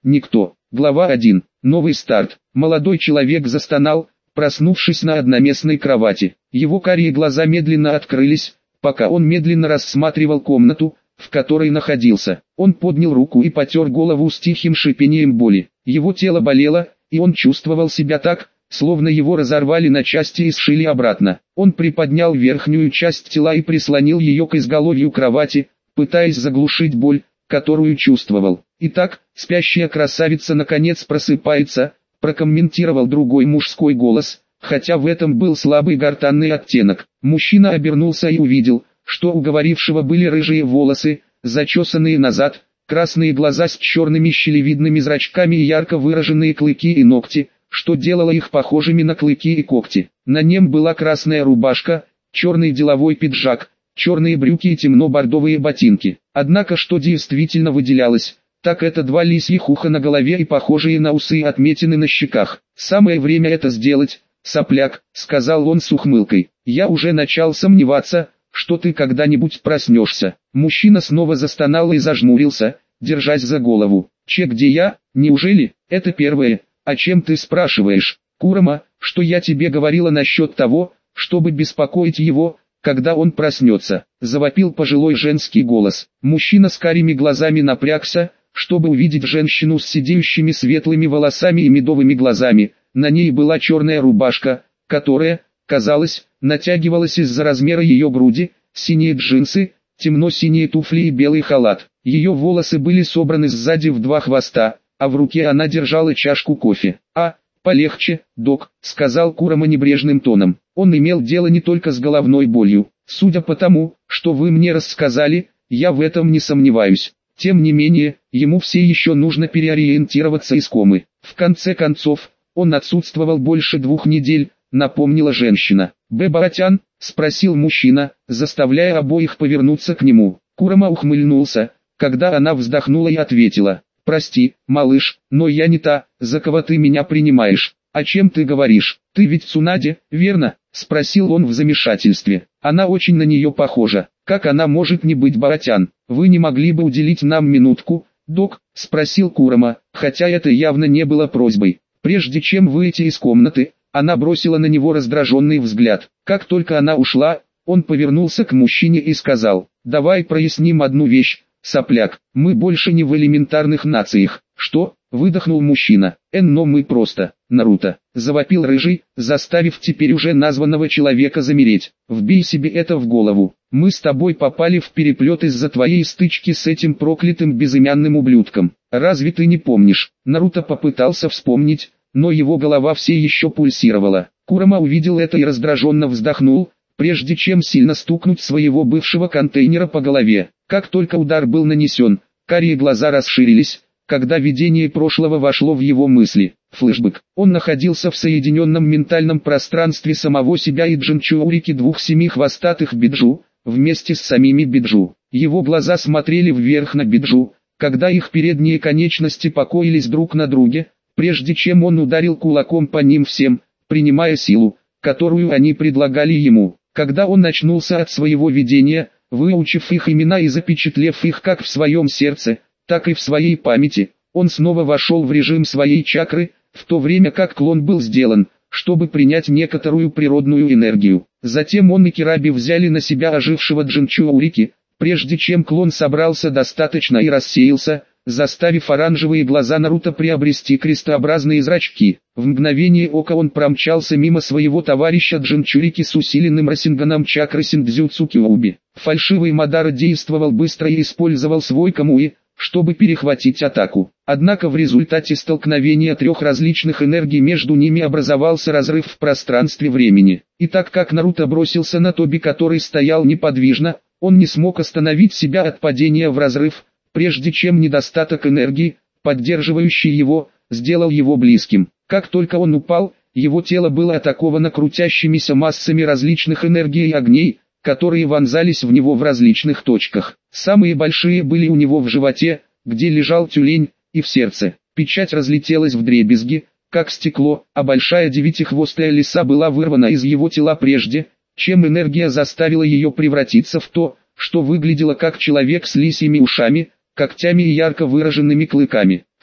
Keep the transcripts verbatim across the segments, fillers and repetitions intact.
никто. Глава один. Новый старт. Молодой человек застонал, проснувшись на одноместной кровати. Его карие глаза медленно открылись, пока он медленно рассматривал комнату, в которой находился. Он поднял руку и потер голову с тихим шипением боли. Его тело болело, и он чувствовал себя так, словно его разорвали на части и сшили обратно. Он приподнял верхнюю часть тела и прислонил ее к изголовью кровати, пытаясь заглушить боль, которую чувствовал. «Итак, спящая красавица наконец просыпается», прокомментировал другой мужской голос, хотя в этом был слабый гортанный оттенок. Мужчина обернулся и увидел, что у говорившего были рыжие волосы, зачесанные назад, красные глаза с черными щелевидными зрачками и ярко выраженные клыки и ногти, что делало их похожими на клыки и когти. На нем была красная рубашка, черный деловой пиджак, черные брюки и темно-бордовые ботинки. Однако что действительно выделялось, так это два лисьих уха на голове и похожие на усы отметины на щеках. «Самое время это сделать, сопляк», — сказал он с ухмылкой. «Я уже начал сомневаться, что ты когда-нибудь проснешься». Мужчина снова застонал и зажмурился, держась за голову. «Че, где я? Неужели? Это первое. О чем ты спрашиваешь, Курама? Что я тебе говорила насчет того, чтобы беспокоить его, когда он проснется?» Завопил пожилой женский голос. Мужчина с карими глазами напрягся, чтобы увидеть женщину с сидеющими светлыми волосами и медовыми глазами. На ней была черная рубашка, которая, казалось, натягивалась из-за размера ее груди, синие джинсы, темно-синие туфли и белый халат. Ее волосы были собраны сзади в два хвоста, а в руке она держала чашку кофе. «А, полегче, док», — сказал Курама небрежным тоном. Он имел дело не только с головной болью. «Судя по тому, что вы мне рассказали, я в этом не сомневаюсь». Тем не менее, ему все еще нужно переориентироваться из комы. В конце концов, он отсутствовал больше двух недель, напомнила женщина. «Б. Баратян?» — спросил мужчина, заставляя обоих повернуться к нему. Курама ухмыльнулся, когда она вздохнула и ответила: «Прости, малыш, но я не та, за кого ты меня принимаешь». «О чем ты говоришь? Ты ведь Цунаде, верно?» — спросил он в замешательстве. «Она очень на нее похожа. Как она может не быть Баратян? Вы не могли бы уделить нам минутку, док?» — спросил Курама, хотя это явно не было просьбой. Прежде чем выйти из комнаты, она бросила на него раздраженный взгляд. Как только она ушла, он повернулся к мужчине и сказал: «Давай проясним одну вещь, сопляк, мы больше не в элементарных нациях». «Что?» — выдохнул мужчина. «Эн, но мы просто, Наруто», — завопил рыжий, заставив теперь уже названного человека замереть. «Вбей себе это в голову. Мы с тобой попали в переплет из-за твоей стычки с этим проклятым безымянным ублюдком. Разве ты не помнишь?» Наруто попытался вспомнить, но его голова все еще пульсировала. Курама увидел это и раздраженно вздохнул, прежде чем сильно стукнуть своего бывшего контейнера по голове. Как только удар был нанесен, карие глаза расширились, когда видение прошлого вошло в его мысли. Флэшбэк. Он находился в соединенном ментальном пространстве самого себя и Джинчурики двух семи хвостатых Биджу, вместе с самими Биджу. Его глаза смотрели вверх на Биджу, когда их передние конечности покоились друг на друге, прежде чем он ударил кулаком по ним всем, принимая силу, которую они предлагали ему. Когда он очнулся от своего видения, выучив их имена и запечатлев их как в своем сердце, так и в своей памяти, он снова вошел в режим своей чакры, в то время как клон был сделан, чтобы принять некоторую природную энергию. Затем он и Кираби взяли на себя ожившего Джинчурики, прежде чем клон собрался достаточно и рассеялся, заставив оранжевые глаза Наруто приобрести крестообразные зрачки. В мгновение ока он промчался мимо своего товарища Джинчурики с усиленным Расинганом чакры Синдзюцу Кюуби. Фальшивый Мадара действовал быстро и использовал свой Камуи, чтобы перехватить атаку. Однако в результате столкновения трех различных энергий между ними образовался разрыв в пространстве времени. И так как Наруто бросился на Тоби, который стоял неподвижно, он не смог остановить себя от падения в разрыв, прежде чем недостаток энергии, поддерживающий его, сделал его близким. Как только он упал, его тело было атаковано крутящимися массами различных энергий и огней, которые вонзались в него в различных точках. Самые большие были у него в животе, где лежал тюлень, и в сердце. Печать разлетелась вдребезги, как стекло, а большая девятихвостая лиса была вырвана из его тела прежде, чем энергия заставила ее превратиться в то, что выглядело как человек с лисьими ушами, когтями и ярко выраженными клыками.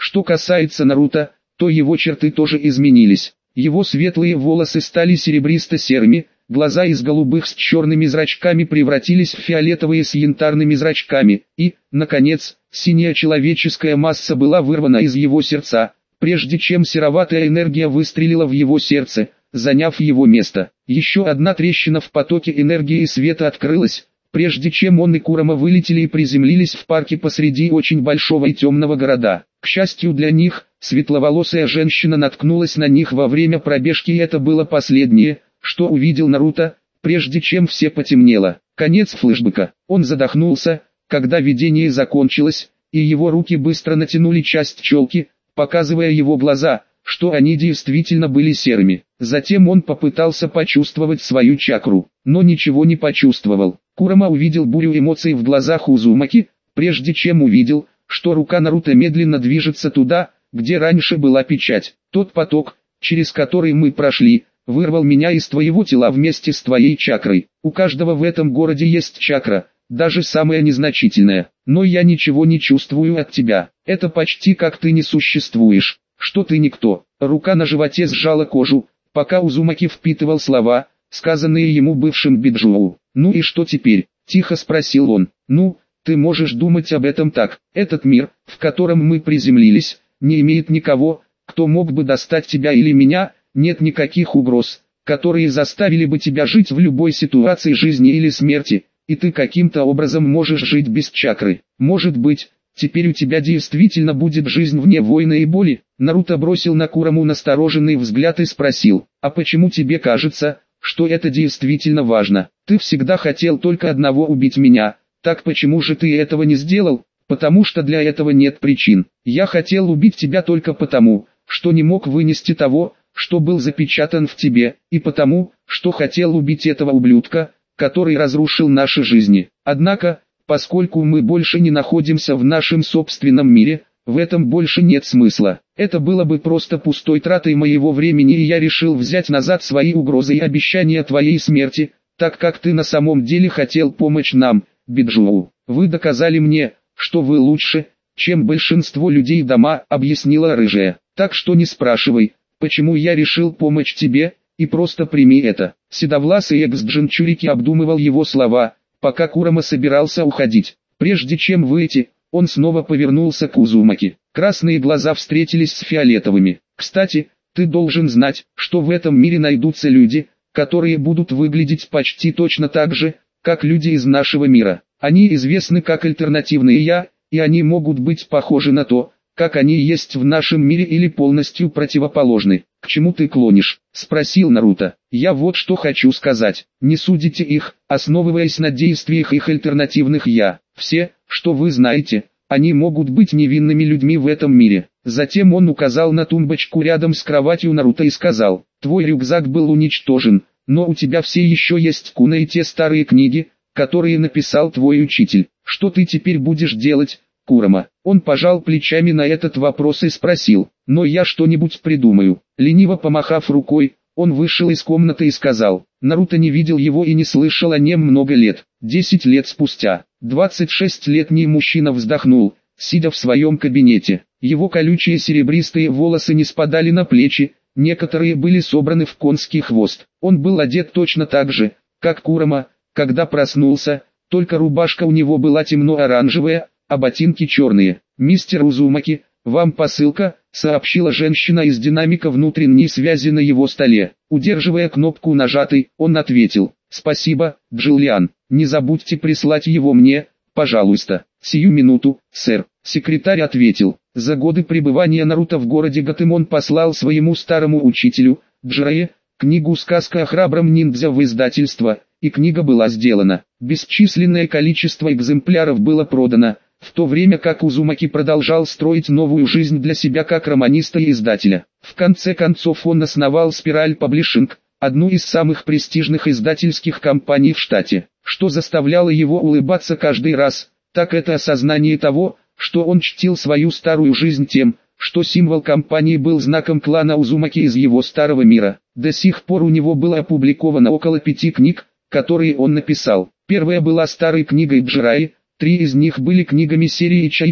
Что касается Наруто, то его черты тоже изменились. Его светлые волосы стали серебристо-серыми, глаза из голубых с черными зрачками превратились в фиолетовые с янтарными зрачками, и, наконец, синяя человеческая масса была вырвана из его сердца, прежде чем сероватая энергия выстрелила в его сердце, заняв его место. Еще одна трещина в потоке энергии и света открылась, прежде чем он и Курама вылетели и приземлились в парке посреди очень большого и темного города. К счастью для них, светловолосая женщина наткнулась на них во время пробежки, и это было последнее, что увидел Наруто, прежде чем все потемнело. Конец флешбека. Он задохнулся, когда видение закончилось, и его руки быстро натянули часть челки, показывая его глаза, что они действительно были серыми. Затем он попытался почувствовать свою чакру, но ничего не почувствовал. Курама увидел бурю эмоций в глазах Узумаки, прежде чем увидел, что рука Наруто медленно движется туда, где раньше была печать. Тот поток, через который мы прошли, вырвал меня из твоего тела вместе с твоей чакрой. У каждого в этом городе есть чакра, даже самая незначительная. Но я ничего не чувствую от тебя. Это почти как ты не существуешь, что ты никто. Рука на животе сжала кожу, пока Узумаки впитывал слова, сказанные ему бывшим Биджоу. «Ну и что теперь?» – тихо спросил он. «Ну, ты можешь думать об этом так. Этот мир, в котором мы приземлились, не имеет никого, кто мог бы достать тебя или меня, нет никаких угроз, которые заставили бы тебя жить в любой ситуации жизни или смерти, и ты каким-то образом можешь жить без чакры. Может быть, теперь у тебя действительно будет жизнь вне войны и боли?» Наруто бросил на Кураму настороженный взгляд и спросил: «А почему тебе кажется, что это действительно важно? Ты всегда хотел только одного — убить меня, так почему же ты этого не сделал?» «Потому что для этого нет причин. Я хотел убить тебя только потому, что не мог вынести того, что был запечатан в тебе, и потому, что хотел убить этого ублюдка, который разрушил наши жизни. Однако, поскольку мы больше не находимся в нашем собственном мире, в этом больше нет смысла. Это было бы просто пустой тратой моего времени, и я решил взять назад свои угрозы и обещания твоей смерти, так как ты на самом деле хотел помочь нам, Биджоу. Вы доказали мне, что вы лучше, чем большинство людей дома», — объяснила рыжая. «Так что не спрашивай, почему я решил помочь тебе, и просто прими это». Седовласый экс-Джинчурики обдумывал его слова, пока Курама собирался уходить. Прежде чем выйти, он снова повернулся к Узумаки. Красные глаза встретились с фиолетовыми. «Кстати, ты должен знать, что в этом мире найдутся люди, которые будут выглядеть почти точно так же, как люди из нашего мира. Они известны как альтернативные «я», и они могут быть похожи на то, как они есть в нашем мире, или полностью противоположны». «К чему ты клонишь?» — спросил Наруто. «Я вот что хочу сказать. Не судите их, основываясь на действиях их альтернативных «я». Все, что вы знаете, они могут быть невинными людьми в этом мире». Затем он указал на тумбочку рядом с кроватью Наруто и сказал: «Твой рюкзак был уничтожен, но у тебя все еще есть Куна и те старые книги, которые написал твой учитель. Что ты теперь будешь делать, Курама?» Он пожал плечами на этот вопрос и спросил: «Но я что-нибудь придумаю». Лениво помахав рукой, он вышел из комнаты и сказал. Наруто не видел его и не слышал о нем много лет. Десять лет спустя, двадцать шестилетний мужчина вздохнул, сидя в своем кабинете. Его колючие серебристые волосы не спадали на плечи, некоторые были собраны в конский хвост. Он был одет точно так же, как Курама, когда проснулся, только рубашка у него была темно-оранжевая, а ботинки черные. «Мистер Узумаки, вам посылка», — сообщила женщина из динамика внутренней связи на его столе. Удерживая кнопку нажатой, он ответил: «Спасибо, Джулиан, не забудьте прислать его мне, пожалуйста». «Сию минуту, сэр», — секретарь ответил. За годы пребывания Наруто в городе Готэмон послал своему старому учителю, Джирае, книгу «Сказка о храбром ниндзя» в издательство, и книга была сделана. Бесчисленное количество экземпляров было продано, в то время как Узумаки продолжал строить новую жизнь для себя как романиста и издателя. В конце концов он основал Спираль Паблишинг, одну из самых престижных издательских компаний в штате. Что заставляло его улыбаться каждый раз, так это осознание того, что он чтил свою старую жизнь тем, что символ компании был знаком клана Узумаки из его старого мира. До сих пор у него было опубликовано около пяти книг, которые он написал. Первая была старой книгой Джираи, три из них были книгами серии Чайча,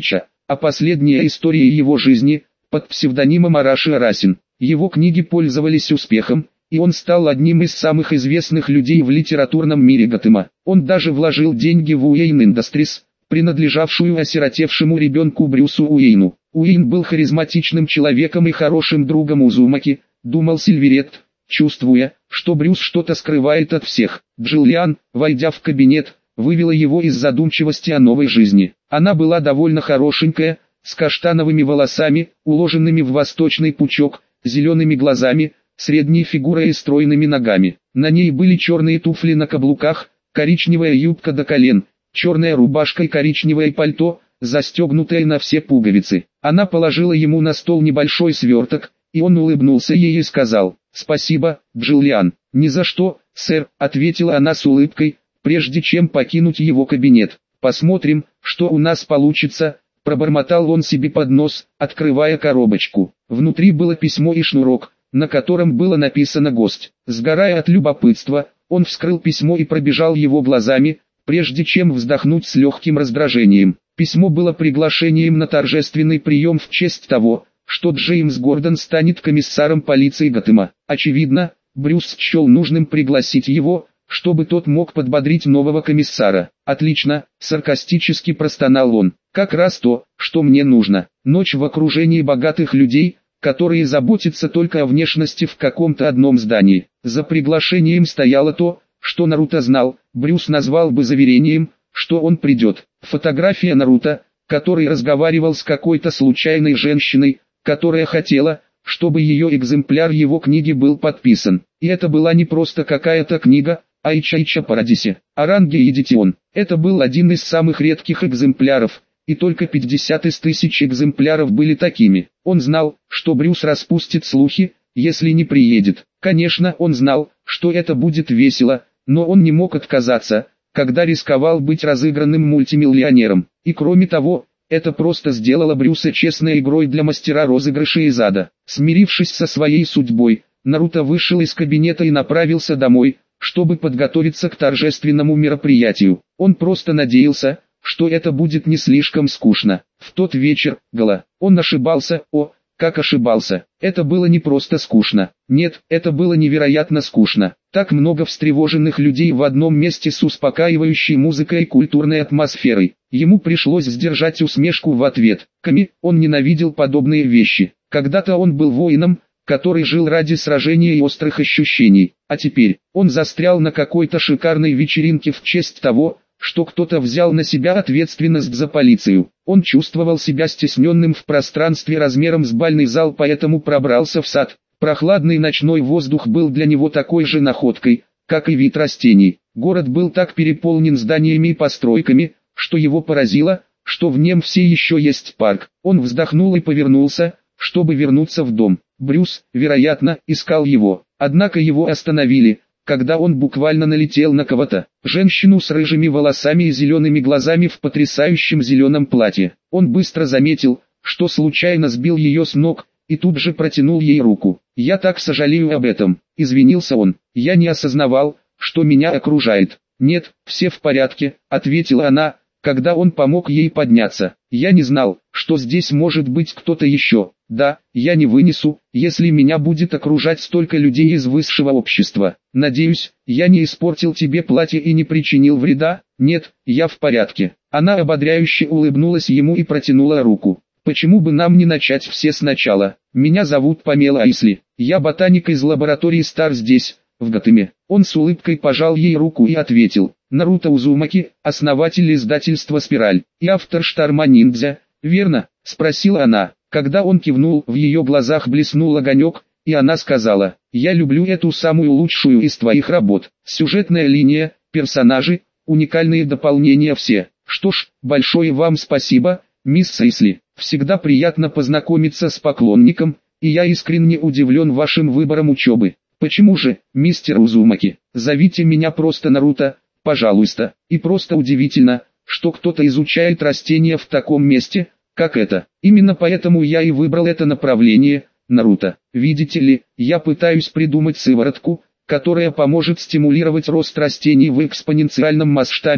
а последняя история его жизни, под псевдонимом Араши Арасин. Его книги пользовались успехом, и он стал одним из самых известных людей в литературном мире Готэма. Он даже вложил деньги в Уэйн Industries, принадлежавшую осиротевшему ребенку Брюсу Уэйну. Уэйн был харизматичным человеком и хорошим другом Узумаки, думал Сильверет, чувствуя, что Брюс что-то скрывает от всех. Джиллиан, войдя в кабинет, вывела его из задумчивости о новой жизни. Она была довольно хорошенькая, с каштановыми волосами, уложенными в восточный пучок, зелеными глазами, средней фигурой и стройными ногами. На ней были черные туфли на каблуках, коричневая юбка до колен, черная рубашка и коричневое пальто, застегнутое на все пуговицы. Она положила ему на стол небольшой сверток, и он улыбнулся ей и сказал: «Спасибо, Джиллиан». «Ни за что, сэр», — ответила она с улыбкой, прежде чем покинуть его кабинет. «Посмотрим, что у нас получится», — пробормотал он себе под нос, открывая коробочку. Внутри было письмо и шнурок, на котором было написано «Гость». Сгорая от любопытства, он вскрыл письмо и пробежал его глазами, прежде чем вздохнуть с легким раздражением. Письмо было приглашением на торжественный прием в честь того, что Джеймс Гордон станет комиссаром полиции Готэма. Очевидно, Брюс счел нужным пригласить его, чтобы тот мог подбодрить нового комиссара. «Отлично», — саркастически простонал он, — «как раз то, что мне нужно. Ночь в окружении богатых людей, которые заботятся только о внешности в каком-то одном здании». За приглашением стояло то, что Наруто знал, Брюс назвал бы заверением, что он придет. Фотография Наруто, который разговаривал с какой-то случайной женщиной, которая хотела, чтобы ее экземпляр его книги был подписан. И это была не просто какая-то книга, а Ичайча Парадисе. Оранге Эдитион. Это был один из самых редких экземпляров, и только пятьдесят из тысяч экземпляров были такими. Он знал, что Брюс распустит слухи, если не приедет. Конечно, он знал, что это будет весело, но он не мог отказаться, когда рисковал быть разыгранным мультимиллионером. И кроме того, это просто сделало Брюса честной игрой для мастера розыгрыша из ада. Смирившись со своей судьбой, Наруто вышел из кабинета и направился домой, чтобы подготовиться к торжественному мероприятию. Он просто надеялся, что это будет не слишком скучно. В тот вечер, Гала, он ошибался, о, как ошибался. Это было не просто скучно. Нет, это было невероятно скучно. Так много встревоженных людей в одном месте с успокаивающей музыкой и культурной атмосферой. Ему пришлось сдержать усмешку в ответ. Ками, он ненавидел подобные вещи. Когда-то он был воином, который жил ради сражения и острых ощущений. А теперь, он застрял на какой-то шикарной вечеринке в честь того, что кто-то взял на себя ответственность за полицию. Он чувствовал себя стесненным в пространстве размером с бальный зал, поэтому пробрался в сад. Прохладный ночной воздух был для него такой же находкой, как и вид растений. Город был так переполнен зданиями и постройками, что его поразило, что в нем все еще есть парк. Он вздохнул и повернулся, чтобы вернуться в дом. Брюс, вероятно, искал его, однако его остановили, когда он буквально налетел на кого-то. Женщину с рыжими волосами и зелеными глазами в потрясающем зеленом платье. Он быстро заметил, что случайно сбил ее с ног, и тут же протянул ей руку. «Я так сожалею об этом», — извинился он. «Я не осознавал, что меня окружает». «Нет, все в порядке», — ответила она, когда он помог ей подняться. «Я не знал, что здесь может быть кто-то еще. Да, я не вынесу, если меня будет окружать столько людей из высшего общества. Надеюсь, я не испортил тебе платье и не причинил вреда?» «Нет, я в порядке». Она ободряюще улыбнулась ему и протянула руку. «Почему бы нам не начать все сначала? Меня зовут Памела Айсли. Я ботаник из лаборатории Стар здесь, в Готэме». Он с улыбкой пожал ей руку и ответил: «Наруто Узумаки, основатель издательства «Спираль» и автор «Шторма Ниндзя», верно?» — спросила она. Когда он кивнул, в ее глазах блеснул огонек, и она сказала: «Я люблю эту самую лучшую из твоих работ. Сюжетная линия, персонажи, уникальные дополнения все. Что ж, большое вам спасибо, мисс Айсли. Всегда приятно познакомиться с поклонником, и я искренне удивлен вашим выбором учебы. Почему же, мистер Узумаки, зовите меня просто Наруто, пожалуйста. И просто удивительно, что кто-то изучает растения в таком месте, как это. Именно поэтому я и выбрал это направление, Наруто. Видите ли, я пытаюсь придумать сыворотку, которая поможет стимулировать рост растений в экспоненциальном масштабе,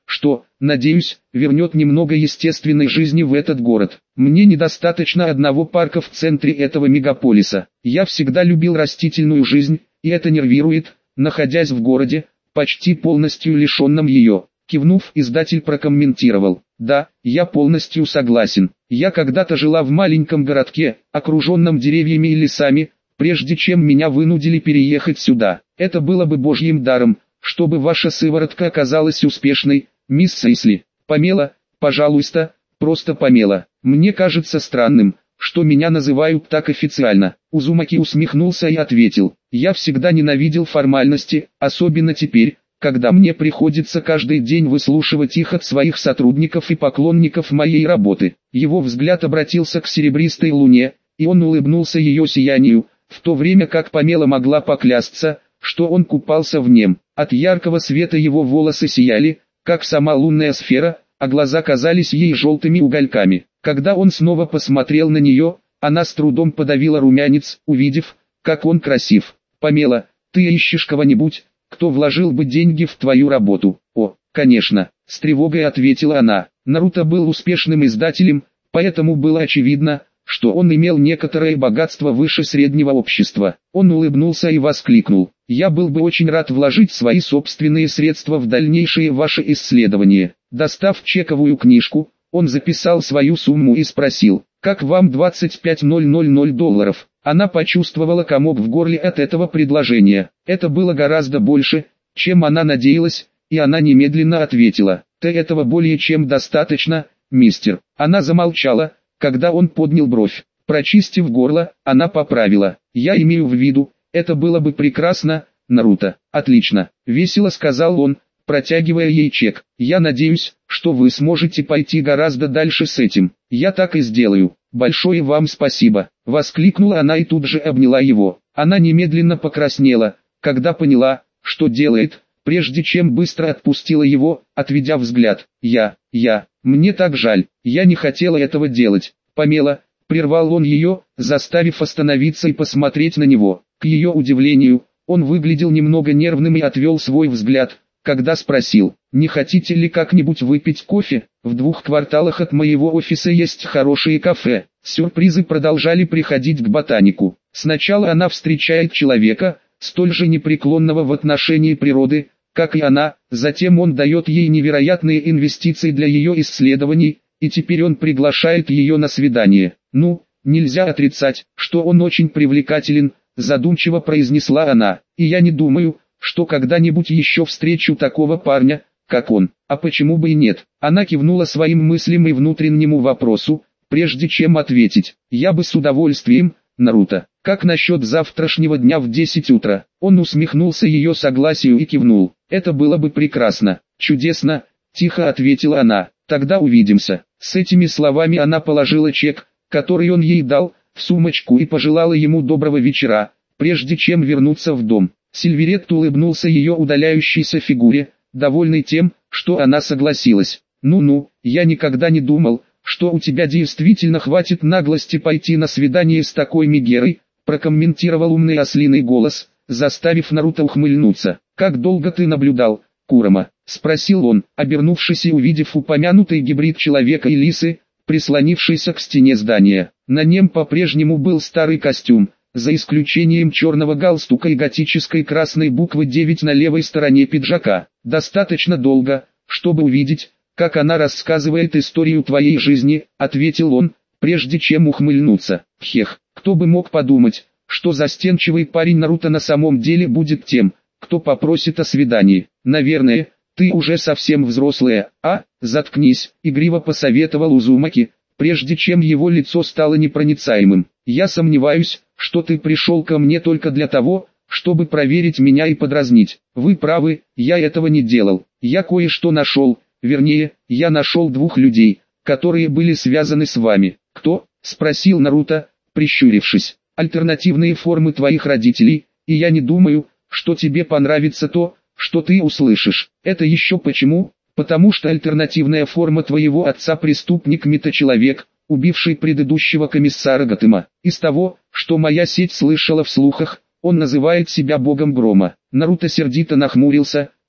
что, надеюсь, вернет немного естественной жизни в этот город. Мне недостаточно одного парка в центре этого мегаполиса. Я всегда любил растительную жизнь, и это нервирует, находясь в городе, почти полностью лишенном ее. Кивнув, издатель прокомментировал: «Да, я полностью согласен. Я когда-то жила в маленьком городке, окруженном деревьями и лесами, прежде чем меня вынудили переехать сюда. Это было бы божьим даром, чтобы ваша сыворотка оказалась успешной, мисс Сейсли. Памела, пожалуйста, просто Памела. Мне кажется странным, что меня называют так официально». Узумаки усмехнулся и ответил: «Я всегда ненавидел формальности, особенно теперь, когда мне приходится каждый день выслушивать их от своих сотрудников и поклонников моей работы». Его взгляд обратился к серебристой луне, и он улыбнулся ее сиянию, в то время как Памела могла поклясться, что он купался в нем. От яркого света его волосы сияли, как сама лунная сфера, а глаза казались ей желтыми угольками. Когда он снова посмотрел на нее, она с трудом подавила румянец, увидев, как он красив. «Памела, ты ищешь кого-нибудь, кто вложил бы деньги в твою работу?» «О, конечно», — с тревогой ответила она. Наруто был успешным издателем, поэтому было очевидно, что он имел некоторое богатство выше среднего общества. Он улыбнулся и воскликнул: «Я был бы очень рад вложить свои собственные средства в дальнейшие ваши исследования». Достав чековую книжку, он записал свою сумму и спросил: «Как вам двадцать пять тысяч долларов?» Она почувствовала комок в горле от этого предложения. Это было гораздо больше, чем она надеялась, и она немедленно ответила: «Ты этого более чем достаточно, мистер». Она замолчала, когда он поднял бровь. Прочистив горло, она поправила: «Я имею в виду, это было бы прекрасно, Наруто». «Отлично», — весело сказал он, протягивая ей чек. «Я надеюсь, что вы сможете пойти гораздо дальше с этим». «Я так и сделаю. Большое вам спасибо», — воскликнула она и тут же обняла его. Она немедленно покраснела, когда поняла, что делает, прежде чем быстро отпустила его, отведя взгляд. «Я, я, мне так жаль, я не хотела этого делать, Памела», — прервал он ее, заставив остановиться и посмотреть на него. К ее удивлению, он выглядел немного нервным и отвел свой взгляд, когда спросил: «Не хотите ли как-нибудь выпить кофе? В двух кварталах от моего офиса есть хорошие кафе». Сюрпризы продолжали приходить к ботанику. Сначала она встречает человека, столь же непреклонного в отношении природы, как и она, затем он дает ей невероятные инвестиции для ее исследований, и теперь он приглашает ее на свидание. «Ну, нельзя отрицать, что он очень привлекателен», — задумчиво произнесла она, «и я не думаю, что когда-нибудь еще встречу такого парня, как он. А почему бы и нет?» Она кивнула своим мыслям и внутреннему вопросу, прежде чем ответить: «Я бы с удовольствием, Наруто. Как насчет завтрашнего дня в десять утра?» Он усмехнулся ее согласию и кивнул. «Это было бы прекрасно». «Чудесно», — тихо ответила она. «Тогда увидимся». С этими словами она положила чек, который он ей дал, в сумочку и пожелала ему доброго вечера, прежде чем вернуться в дом. Сильверетт улыбнулся ее удаляющейся фигуре, довольный тем, что она согласилась. «Ну-ну, я никогда не думал, что у тебя действительно хватит наглости пойти на свидание с такой Мегерой», прокомментировал умный ослиный голос, заставив Наруто ухмыльнуться. «Как долго ты наблюдал, Курама?» — спросил он, обернувшись и увидев упомянутый гибрид человека и лисы, прислонившийся к стене здания. На нем по-прежнему был старый костюм, за исключением черного галстука и готической красной буквы девять на левой стороне пиджака. «Достаточно долго, чтобы увидеть, как она рассказывает историю твоей жизни», — ответил он, прежде чем ухмыльнуться. «Хех, кто бы мог подумать, что застенчивый парень Наруто на самом деле будет тем, кто попросит о свидании. Наверное, ты уже совсем взрослая, а?» «Заткнись», — игриво посоветовал Узумаки, прежде чем его лицо стало непроницаемым. «Я сомневаюсь, что ты пришел ко мне только для того, чтобы проверить меня и подразнить. Вы правы, я этого не делал. Я кое-что нашел, вернее, я нашел двух людей, которые были связаны с вами». «Кто?» — спросил Наруто, прищурившись. «Альтернативные формы твоих родителей, и я не думаю, что тебе понравится то, что ты услышишь». «Это еще почему?» «Потому что альтернативная форма твоего отца преступник-метачеловек, убивший предыдущего комиссара Готэма. Из того, что моя сеть слышала в слухах, он называет себя богом грома». Наруто сердито нахмурился,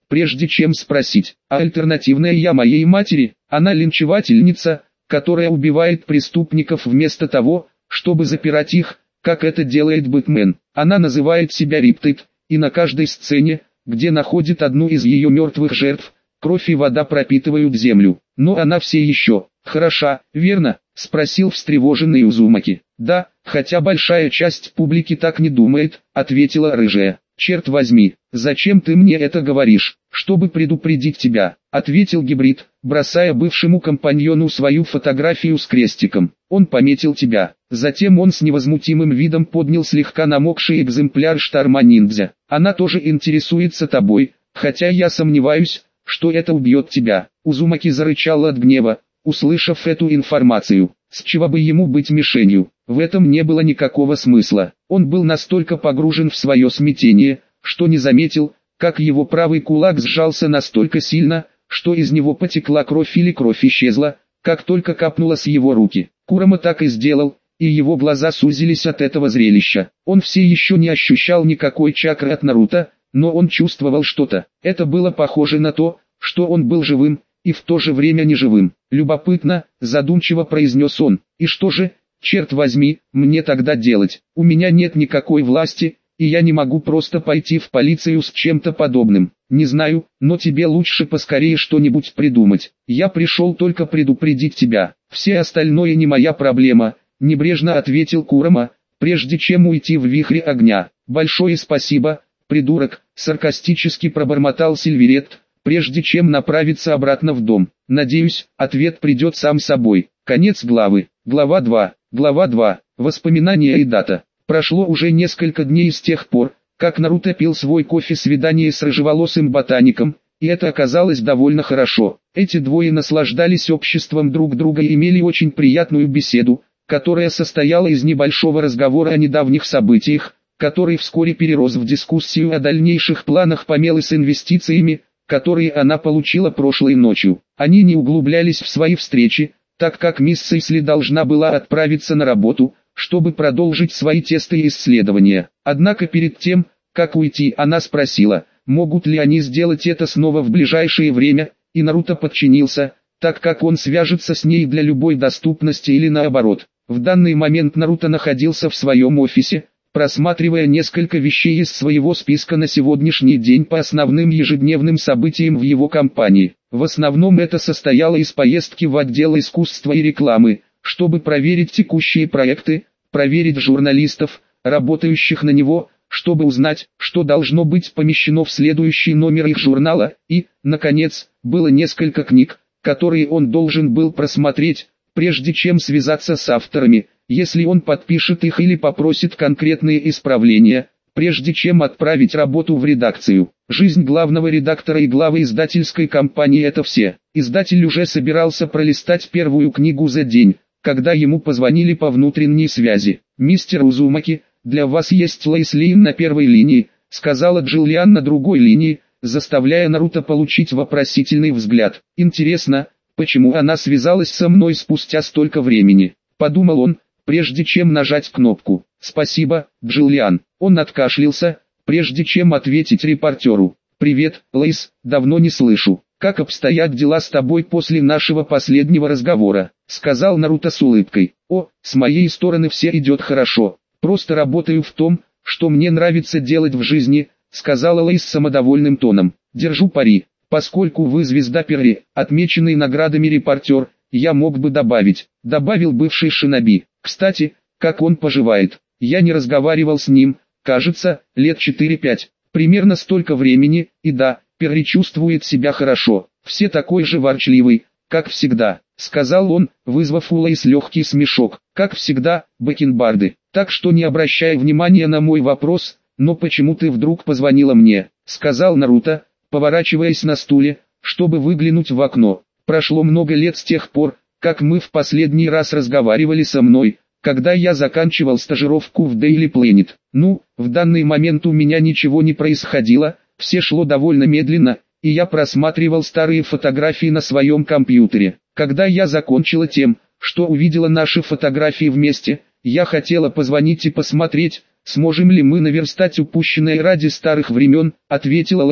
прежде чем спросить, а альтернативная я моей матери, она линчевательница, которая убивает преступников вместо того, чтобы запирать их, как это делает Бэтмен. Она называет себя Риптейд, и на каждой сцене, где находит одну из ее мертвых жертв, кровь и вода пропитывают землю. Но она все еще хороша, верно? Спросил встревоженный Узумаки. Да, хотя большая часть публики так не думает, ответила рыжая. Черт возьми, зачем ты мне это говоришь? Чтобы предупредить тебя, ответил гибрид, бросая бывшему компаньону свою фотографию с крестиком. Он пометил тебя. Затем он с невозмутимым видом поднял слегка намокший экземпляр шторма ниндзя. Она тоже интересуется тобой, хотя я сомневаюсь, что это убьет тебя. Узумаки зарычал от гнева, услышав эту информацию. С чего бы ему быть мишенью? В этом не было никакого смысла. Он был настолько погружен в свое смятение, что не заметил, как его правый кулак сжался настолько сильно, что из него потекла кровь или кровь исчезла, как только капнула с его руки. Курама так и сделал, и его глаза сузились от этого зрелища. Он все еще не ощущал никакой чакры от Наруто, но он чувствовал что-то. Это было похоже на то, что он был живым, и в то же время неживым. Любопытно, задумчиво произнес он. И что же, черт возьми, мне тогда делать? У меня нет никакой власти, и я не могу просто пойти в полицию с чем-то подобным. Не знаю, но тебе лучше поскорее что-нибудь придумать. Я пришел только предупредить тебя. Все остальное не моя проблема, небрежно ответил Курама, прежде чем уйти в вихре огня. Большое спасибо, придурок, саркастически пробормотал Сильверет, прежде чем направиться обратно в дом. Надеюсь, ответ придет сам собой. Конец главы. Глава два. Глава два. Воспоминания и дата. Прошло уже несколько дней с тех пор, как Наруто пил свой кофе-свидание с рыжеволосым ботаником, и это оказалось довольно хорошо. Эти двое наслаждались обществом друг друга и имели очень приятную беседу, которая состояла из небольшого разговора о недавних событиях, который вскоре перерос в дискуссию о дальнейших планах Памелы с инвестициями, которые она получила прошлой ночью. Они не углублялись в свои встречи, так как мисс Сейсли должна была отправиться на работу, чтобы продолжить свои тесты и исследования. Однако перед тем, как уйти, она спросила, могут ли они сделать это снова в ближайшее время, и Наруто подчинился, так как он свяжется с ней для любой доступности или наоборот. В данный момент Наруто находился в своем офисе, просматривая несколько вещей из своего списка на сегодняшний день по основным ежедневным событиям в его компании. В основном это состояло из поездки в отдел искусства и рекламы, чтобы проверить текущие проекты, проверить журналистов, работающих на него, чтобы узнать, что должно быть помещено в следующий номер их журнала, и, наконец, было несколько книг, которые он должен был просмотреть, прежде чем связаться с авторами, если он подпишет их или попросит конкретные исправления, прежде чем отправить работу в редакцию. Жизнь главного редактора и главы издательской компании — это все. Издатель уже собирался пролистать первую книгу за день, когда ему позвонили по внутренней связи. «Мистер Узумаки, для вас есть Лейс Лейн на первой линии», — сказала Джиллиан на другой линии, заставляя Наруто получить вопросительный взгляд. «Интересно, почему она связалась со мной спустя столько времени?» — подумал он, прежде чем нажать кнопку. «Спасибо, Джиллиан». Он откашлялся, прежде чем ответить репортеру. «Привет, Лейс, давно не слышу. Как обстоят дела с тобой после нашего последнего разговора?» — сказал Наруто с улыбкой. «О, с моей стороны все идет хорошо. Просто работаю в том, что мне нравится делать в жизни», — сказала Лейс самодовольным тоном. «Держу пари, поскольку вы звезда Перри, отмеченный наградами репортер, я мог бы добавить», — добавил бывший шиноби. «Кстати, как он поживает? Я не разговаривал с ним, кажется, лет четыре-пять. Примерно столько времени, и да, Перри чувствует себя хорошо. Все такой же ворчливый, как всегда», — сказал он, вызвав у Лейс легкий смешок. «Как всегда, бакенбарды. Так что не обращай внимания на мой вопрос, но почему ты вдруг позвонила мне?» — сказал Наруто, поворачиваясь на стуле, чтобы выглянуть в окно. «Прошло много лет с тех пор, как мы в последний раз разговаривали со мной, когда я заканчивал стажировку в Daily Planet. Ну, в данный момент у меня ничего не происходило, все шло довольно медленно, и я просматривал старые фотографии на своем компьютере. Когда я закончила тем, что увидела наши фотографии вместе, я хотела позвонить и посмотреть, сможем ли мы наверстать упущенное ради старых времен», — ответила Лейс,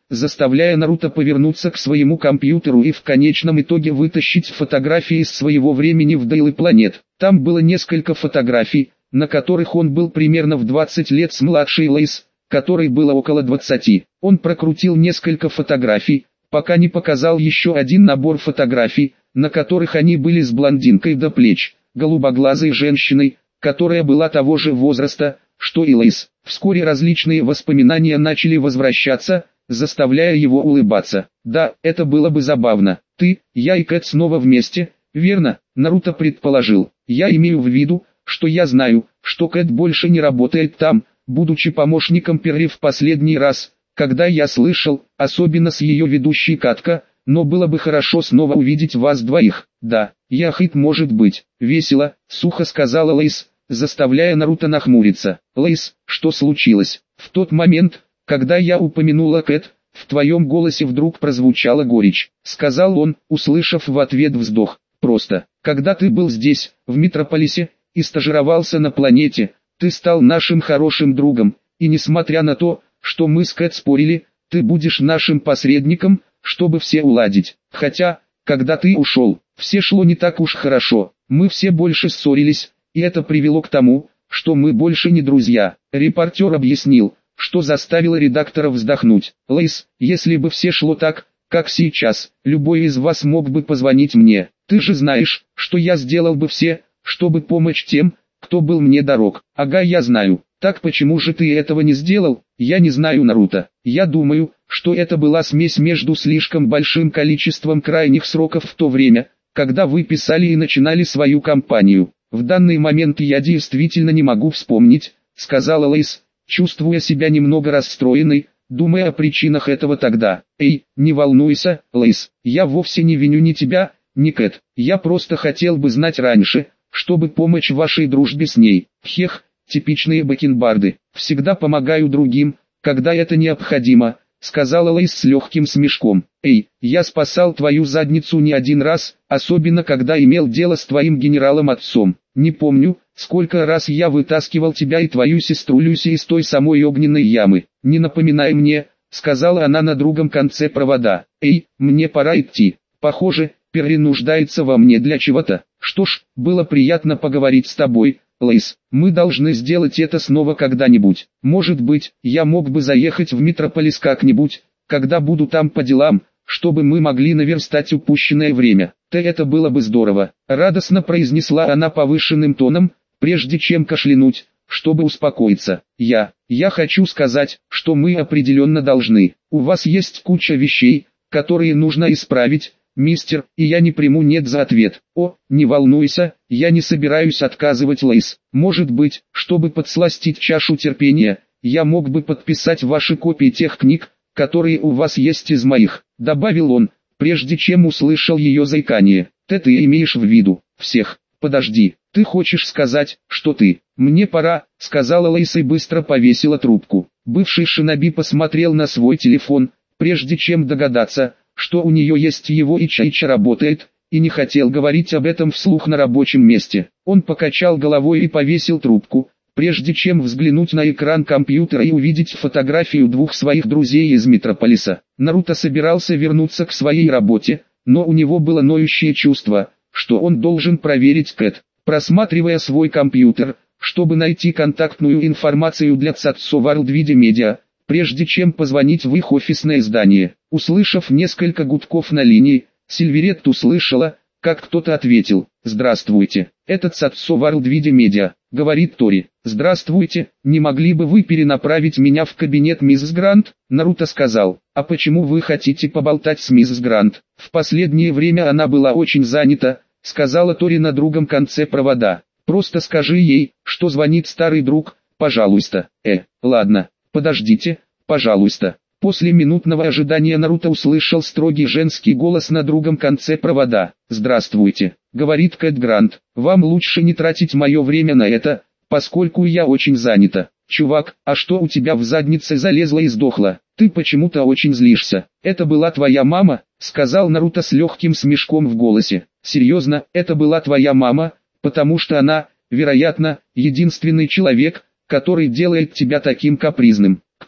заставляя Наруто повернуться к своему компьютеру и в конечном итоге вытащить фотографии из своего времени в Daily Planet. Там было несколько фотографий, на которых он был примерно в двадцать лет с младшей Лейс, которой было около двадцати. Он прокрутил несколько фотографий, пока не показал еще один набор фотографий, на которых они были с блондинкой до плеч, голубоглазой женщиной, которая была того же возраста, что и Лейс. Вскоре различные воспоминания начали возвращаться, заставляя его улыбаться. Да, это было бы забавно. Ты, я и Кэт снова вместе, верно? Наруто предположил. Я имею в виду, что я знаю, что Кэт больше не работает там, будучи помощником Перри в последний раз, когда я слышал, особенно с ее ведущей Катка, но было бы хорошо снова увидеть вас двоих. Да, я хит может быть. Весело, сухо сказала Лейс, заставляя Наруто нахмуриться. Лейс, что случилось? В тот момент, когда я упомянула Кэт, в твоем голосе вдруг прозвучала горечь, сказал он, услышав в ответ вздох. Просто, когда ты был здесь, в Метрополисе, и стажировался на планете, ты стал нашим хорошим другом, и несмотря на то, что мы с Кэт спорили, ты будешь нашим посредником, чтобы все уладить. Хотя, когда ты ушел, все шло не так уж хорошо, мы все больше ссорились, и это привело к тому, что мы больше не друзья. Репортер объяснил, что заставило редактора вздохнуть. Лейс, если бы все шло так, как сейчас, любой из вас мог бы позвонить мне. Ты же знаешь, что я сделал бы все, чтобы помочь тем, кто был мне дорог. Ага, я знаю. Так почему же ты этого не сделал? Я не знаю, Наруто. Я думаю, что это была смесь между слишком большим количеством крайних сроков в то время, когда вы писали и начинали свою кампанию. В данный момент я действительно не могу вспомнить, сказала Лейс, чувствуя себя немного расстроенной, думая о причинах этого тогда. Эй, не волнуйся, Лейс, я вовсе не виню ни тебя, ни Кэт. Я просто хотел бы знать раньше, чтобы помочь вашей дружбе с ней. Хех, типичные бакенбарды. Всегда помогаю другим, когда это необходимо, сказала Лейс с легким смешком. Эй, я спасал твою задницу не один раз, особенно когда имел дело с твоим генералом-отцом. Не помню, сколько раз я вытаскивал тебя и твою сестру Люси из той самой огненной ямы. Не напоминай мне, сказала она на другом конце провода. Эй, мне пора идти. Похоже, Перри нуждается во мне для чего-то. Что ж, было приятно поговорить с тобой, Лейс. Мы должны сделать это снова когда-нибудь. Может быть, я мог бы заехать в Метрополис как-нибудь, когда буду там по делам, чтобы мы могли наверстать упущенное время. Ты, это было бы здорово. Радостно произнесла она повышенным тоном, прежде чем кашлянуть, чтобы успокоиться. Я, я хочу сказать, что мы определенно должны. У вас есть куча вещей, которые нужно исправить, мистер, и я не приму нет за ответ. О, не волнуйся, я не собираюсь отказывать, Лейс. Может быть, чтобы подсластить чашу терпения, я мог бы подписать ваши копии тех книг, которые у вас есть из моих, добавил он, прежде чем услышал ее заикание. Ты ты имеешь в виду всех? Подожди, ты хочешь сказать, что ты? Мне пора, сказала Лейс и быстро повесила трубку. Бывший шиноби посмотрел на свой телефон, прежде чем догадаться, что у нее есть его и Чайча работает, и не хотел говорить об этом вслух на рабочем месте. Он покачал головой и повесил трубку, прежде чем взглянуть на экран компьютера и увидеть фотографию двух своих друзей из Метрополиса. Наруто собирался вернуться к своей работе, но у него было ноющее чувство, что он должен проверить Кэт. Просматривая свой компьютер, чтобы найти контактную информацию для Цатсо Ворлд Видео Медиа, прежде чем позвонить в их офисное здание. Услышав несколько гудков на линии, Сильверет услышала, как кто-то ответил: «Здравствуйте, это Цатсо Ворлд Видео Медиа», — говорит Тори. «Здравствуйте, не могли бы вы перенаправить меня в кабинет миссис Грант?» Наруто сказал: «А почему вы хотите поболтать с миссис Грант?» «В последнее время она была очень занята», — сказала Тори на другом конце провода. «Просто скажи ей, что звонит старый друг, пожалуйста». «Э, ладно, подождите, пожалуйста». После минутного ожидания Наруто услышал строгий женский голос на другом конце провода. «Здравствуйте», — говорит Кэт Грант, — «вам лучше не тратить мое время на это, поскольку я очень занята». «Чувак, а что у тебя в заднице залезло и сдохло? Ты почему-то очень злишься». «Это была твоя мама», — сказал Наруто с легким смешком в голосе. «Серьезно, это была твоя мама, потому что она, вероятно, единственный человек, который делает тебя таким капризным».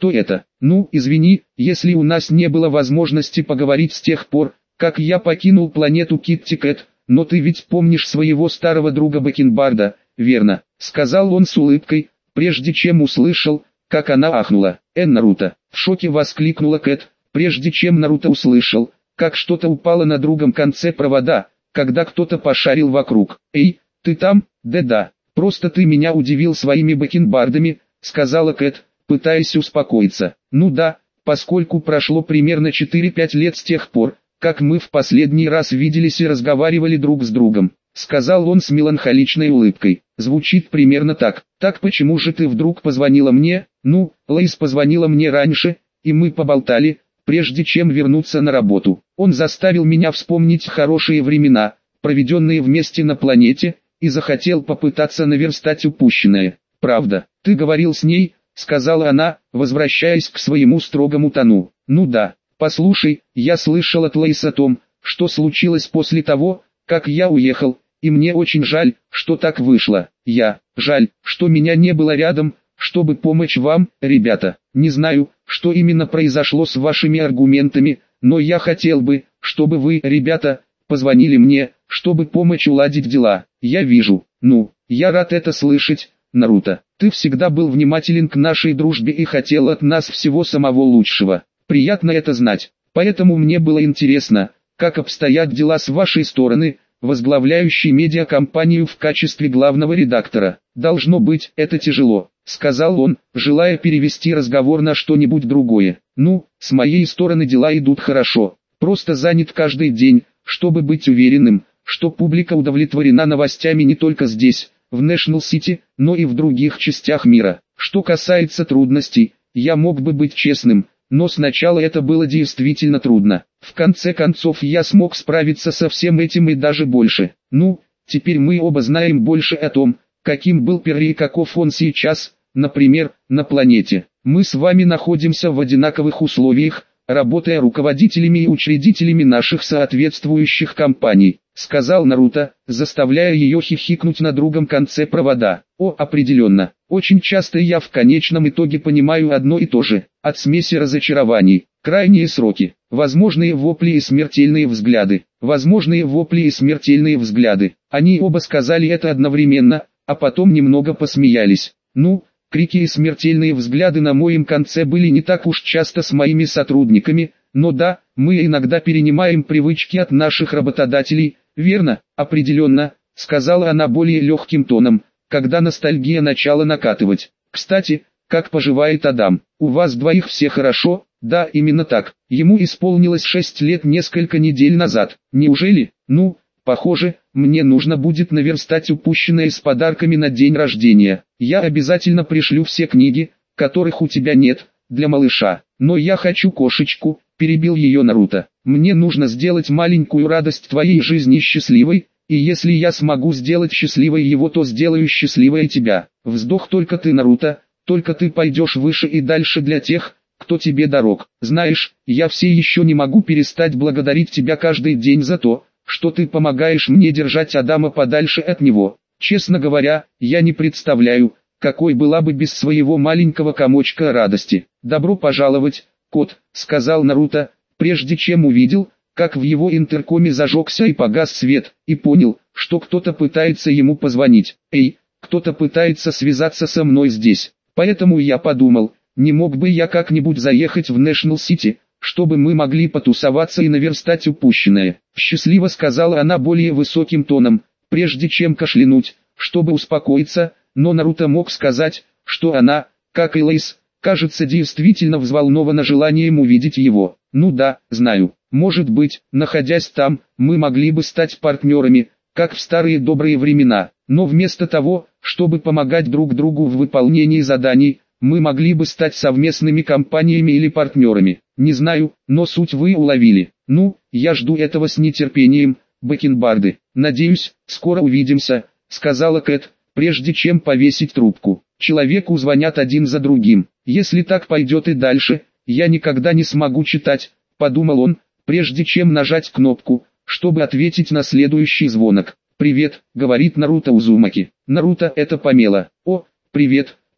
кто это? Ну, извини, если у нас не было возможности поговорить с тех пор, как я покинул планету Китти Кэт, но ты ведь помнишь своего старого друга Бакенбарда, верно?» — сказал он с улыбкой, прежде чем услышал, как она ахнула. «Эн, Наруто!» — в шоке воскликнула Кэт, прежде чем Наруто услышал, как что-то упало на другом конце провода, когда кто-то пошарил вокруг. «Эй, ты там?» «Да-да, просто ты меня удивил своими бакенбардами», — сказала Кэт, пытаясь успокоиться. «Ну да, поскольку прошло примерно четыре-пять лет с тех пор, как мы в последний раз виделись и разговаривали друг с другом», — сказал он с меланхоличной улыбкой. «Звучит примерно так. Так почему же ты вдруг позвонила мне?» «Ну, Лейс позвонила мне раньше, и мы поболтали, прежде чем вернуться на работу. Он заставил меня вспомнить хорошие времена, проведенные вместе на планете, и захотел попытаться наверстать упущенное. Правда, ты говорил с ней?» — сказала она, возвращаясь к своему строгому тону. «Ну да, послушай, я слышал от Лейса о том, что случилось после того, как я уехал, и мне очень жаль, что так вышло. Я, жаль, что меня не было рядом, чтобы помочь вам, ребята. Не знаю, что именно произошло с вашими аргументами, но я хотел бы, чтобы вы, ребята, позвонили мне, чтобы помочь уладить дела. Я вижу, ну, я рад это слышать, Наруто. Ты всегда был внимателен к нашей дружбе и хотел от нас всего самого лучшего. Приятно это знать. Поэтому мне было интересно, как обстоят дела с вашей стороны, возглавляющей медиакомпанию в качестве главного редактора. Должно быть, это тяжело», — сказал он, желая перевести разговор на что-нибудь другое. «Ну, с моей стороны дела идут хорошо. Просто занят каждый день, чтобы быть уверенным, что публика удовлетворена новостями не только здесь, в Нэшнл-Сити, но и в других частях мира. Что касается трудностей, я мог бы быть честным, но сначала это было действительно трудно. В конце концов я смог справиться со всем этим и даже больше. Ну, теперь мы оба знаем больше о том, каким был Перри и каков он сейчас, например, на планете. Мы с вами находимся в одинаковых условиях, работая руководителями и учредителями наших соответствующих компаний», — сказал Наруто, заставляя ее хихикнуть на другом конце провода. «О, определенно, очень часто я в конечном итоге понимаю одно и то же, от смеси разочарований, крайние сроки, возможные вопли и смертельные взгляды, возможные вопли и смертельные взгляды». Они оба сказали это одновременно, а потом немного посмеялись. «Ну, крики и смертельные взгляды на моем конце были не так уж часто с моими сотрудниками, но да, мы иногда перенимаем привычки от наших работодателей, верно?» «Определенно», — сказала она более легким тоном, когда ностальгия начала накатывать. «Кстати, как поживает Адам? У вас двоих все хорошо?» «Да, именно так. Ему исполнилось шесть лет несколько недель назад. Неужели? Ну, похоже, мне нужно будет наверстать упущенное с подарками на день рождения. Я обязательно пришлю все книги, которых у тебя нет, для малыша. Но я хочу кошечку», — перебил ее Наруто. «Мне нужно сделать маленькую радость твоей жизни счастливой, и если я смогу сделать счастливой его, то сделаю счастливой тебя. Вздох. Только ты, Наруто, только ты пойдешь выше и дальше для тех, кто тебе дорог. Знаешь, я все еще не могу перестать благодарить тебя каждый день за то, что ты помогаешь мне держать Адама подальше от него. Честно говоря, я не представляю, какой была бы без своего маленького комочка радости. Добро пожаловать, кот», — сказал Наруто, прежде чем увидел, как в его интеркоме зажегся и погас свет, и понял, что кто-то пытается ему позвонить. «Эй, кто-то пытается связаться со мной здесь. Поэтому я подумал, не мог бы я как-нибудь заехать в Нэшнл-Сити, чтобы мы могли потусоваться и наверстать упущенное». «Счастливо», — сказала она более высоким тоном, прежде чем кашлянуть, чтобы успокоиться, но Наруто мог сказать, что она, как и Лейс, кажется действительно взволнована желанием увидеть его. «Ну да, знаю. Может быть, находясь там, мы могли бы стать партнерами, как в старые добрые времена. Но вместо того, чтобы помогать друг другу в выполнении заданий, мы могли бы стать совместными компаниями или партнерами. Не знаю, но суть вы уловили. Ну, я жду этого с нетерпением, бакенбарды. Надеюсь, скоро увидимся», — сказала Кэт, прежде чем повесить трубку. «Человеку звонят один за другим. Если так пойдет и дальше, я никогда не смогу читать», — подумал он, прежде чем нажать кнопку, чтобы ответить на следующий звонок. «Привет», — говорит Наруто Узумаки. «Наруто, это Памела». «О, привет,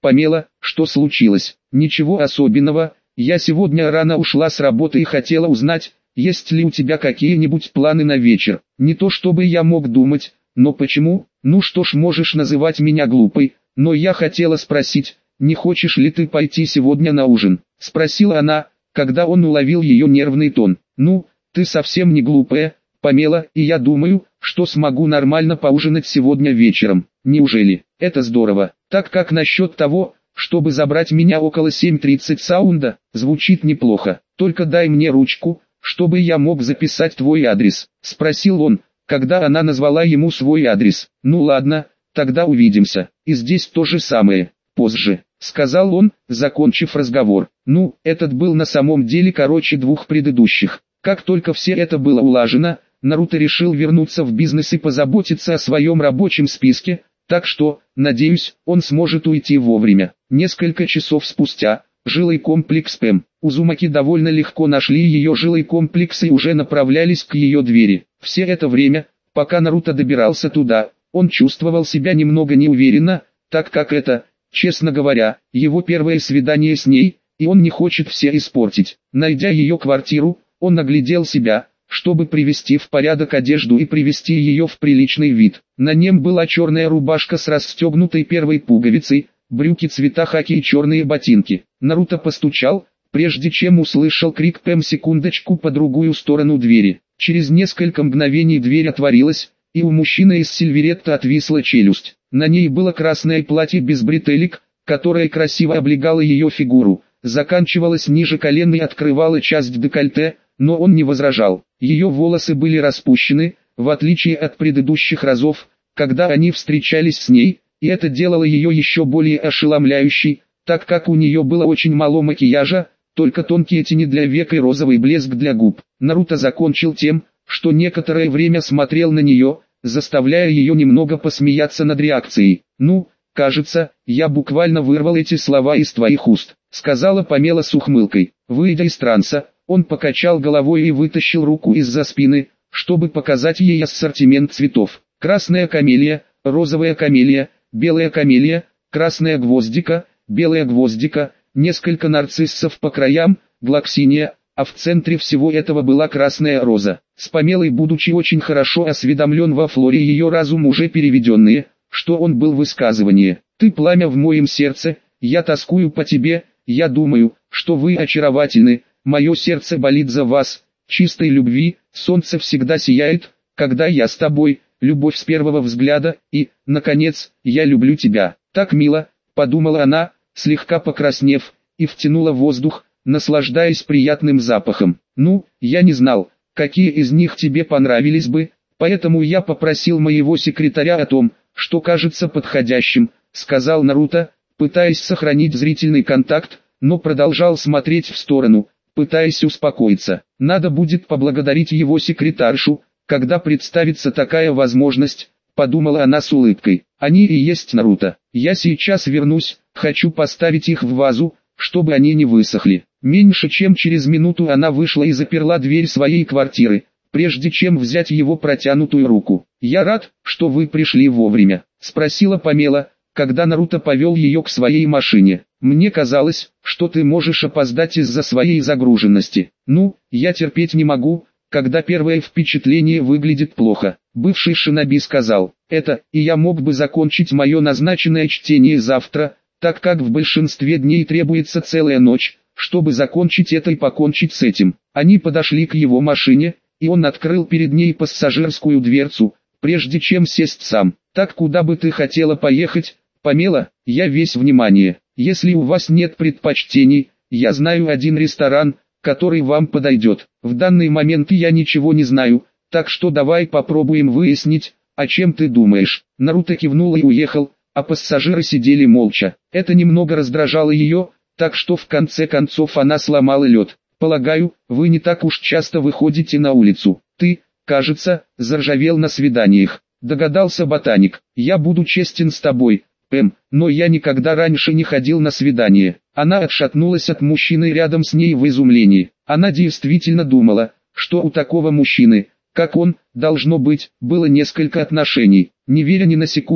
Памела, что случилось? Ничего особенного, я сегодня рано ушла с работы и хотела узнать, есть ли у тебя какие-нибудь планы на вечер. Не то чтобы я мог думать, но почему? Ну что ж, можешь называть меня глупой, но я хотела спросить, не хочешь ли ты пойти сегодня на ужин? Спросила она, когда он уловил ее нервный тон. Ну, ты совсем не глупая, Памела, и я думаю, что смогу нормально поужинать сегодня вечером. Неужели? Это здорово. Так как насчет того, чтобы забрать меня около семь тридцать саунда, звучит неплохо. Только дай мне ручку, чтобы я мог записать твой адрес, спросил он, когда она назвала ему свой адрес. Ну ладно, тогда увидимся. И здесь то же самое, позже, сказал он, закончив разговор. Ну, этот был на самом деле короче двух предыдущих. Как только все это было улажено, Наруто решил вернуться в бизнес и позаботиться о своем рабочем списке, так что, надеюсь, он сможет уйти вовремя. Несколько часов спустя, жилой комплекс Пэм. Узумаки довольно легко нашли ее жилой комплекс и уже направлялись к ее двери. Все это время, пока Наруто добирался туда, он чувствовал себя немного неуверенно, так как это, честно говоря, его первое свидание с ней, и он не хочет все испортить. Найдя ее квартиру, он оглядел себя, чтобы привести в порядок одежду и привести ее в приличный вид. На нем была черная рубашка с расстегнутой первой пуговицей, брюки цвета хаки и черные ботинки. Наруто постучал, прежде чем услышал крик Пэм секундочку по другую сторону двери. Через несколько мгновений дверь отворилась, и у мужчины из Сильверетта отвисла челюсть. На ней было красное платье без бретелек, которое красиво облегало ее фигуру, заканчивалось ниже колен и открывало часть декольте, но он не возражал. Ее волосы были распущены, в отличие от предыдущих разов, когда они встречались с ней, и это делало ее еще более ошеломляющей, так как у нее было очень мало макияжа, только тонкие тени для век и розовый блеск для губ. Наруто закончил тем, что некоторое время смотрел на нее, заставляя ее немного посмеяться над реакцией. «Ну, кажется, я буквально вырвал эти слова из твоих уст», — сказала Памела с ухмылкой. Выйдя из транса, он покачал головой и вытащил руку из-за спины, чтобы показать ей ассортимент цветов. Красная камелия, розовая камелия, белая камелия, красная гвоздика, белая гвоздика, несколько нарциссов по краям, глоксиния, а в центре всего этого была красная роза. С Памелой, будучи очень хорошо осведомлен во флоре ее разум уже переведенные, что он был высказывание. «Ты пламя в моем сердце, я тоскую по тебе, я думаю, что вы очаровательны, мое сердце болит за вас, чистой любви, солнце всегда сияет, когда я с тобой, любовь с первого взгляда, и, наконец, я люблю тебя». «Так мило», — подумала она, слегка покраснев, и втянула воздух, наслаждаясь приятным запахом. «Ну, я не знал, какие из них тебе понравились бы, поэтому я попросил моего секретаря о том, что кажется подходящим», — сказал Наруто, пытаясь сохранить зрительный контакт, но продолжал смотреть в сторону, пытаясь успокоиться. «Надо будет поблагодарить его секретаршу, когда представится такая возможность», — подумала она с улыбкой. «Они и есть Наруто. Я сейчас вернусь, хочу поставить их в вазу, чтобы они не высохли». Меньше чем через минуту она вышла и заперла дверь своей квартиры, прежде чем взять его протянутую руку. «Я рад, что вы пришли вовремя», — спросила Памела, когда Наруто повел ее к своей машине. «Мне казалось, что ты можешь опоздать из-за своей загруженности». «Ну, я терпеть не могу, когда первое впечатление выглядит плохо», — бывший шиноби сказал. «Это, и я мог бы закончить мое назначенное чтение завтра, так как в большинстве дней требуется целая ночь, чтобы закончить это и покончить с этим». Они подошли к его машине, и он открыл перед ней пассажирскую дверцу, прежде чем сесть сам. «Так куда бы ты хотела поехать, Памела? Я весь внимание. Если у вас нет предпочтений, я знаю один ресторан, который вам подойдет. В данный момент я ничего не знаю, так что давай попробуем выяснить, о чем ты думаешь». Наруто кивнул и уехал, а пассажиры сидели молча. Это немного раздражало ее, так что в конце концов она сломала лед. «Полагаю, вы не так уж часто выходите на улицу. Ты, кажется, заржавел на свиданиях», — догадался ботаник. «Я буду честен с тобой, Пэм, но я никогда раньше не ходил на свидание». Она отшатнулась от мужчины рядом с ней в изумлении. Она действительно думала, что у такого мужчины, как он, должно быть, было несколько отношений. Не веря ни на секунду,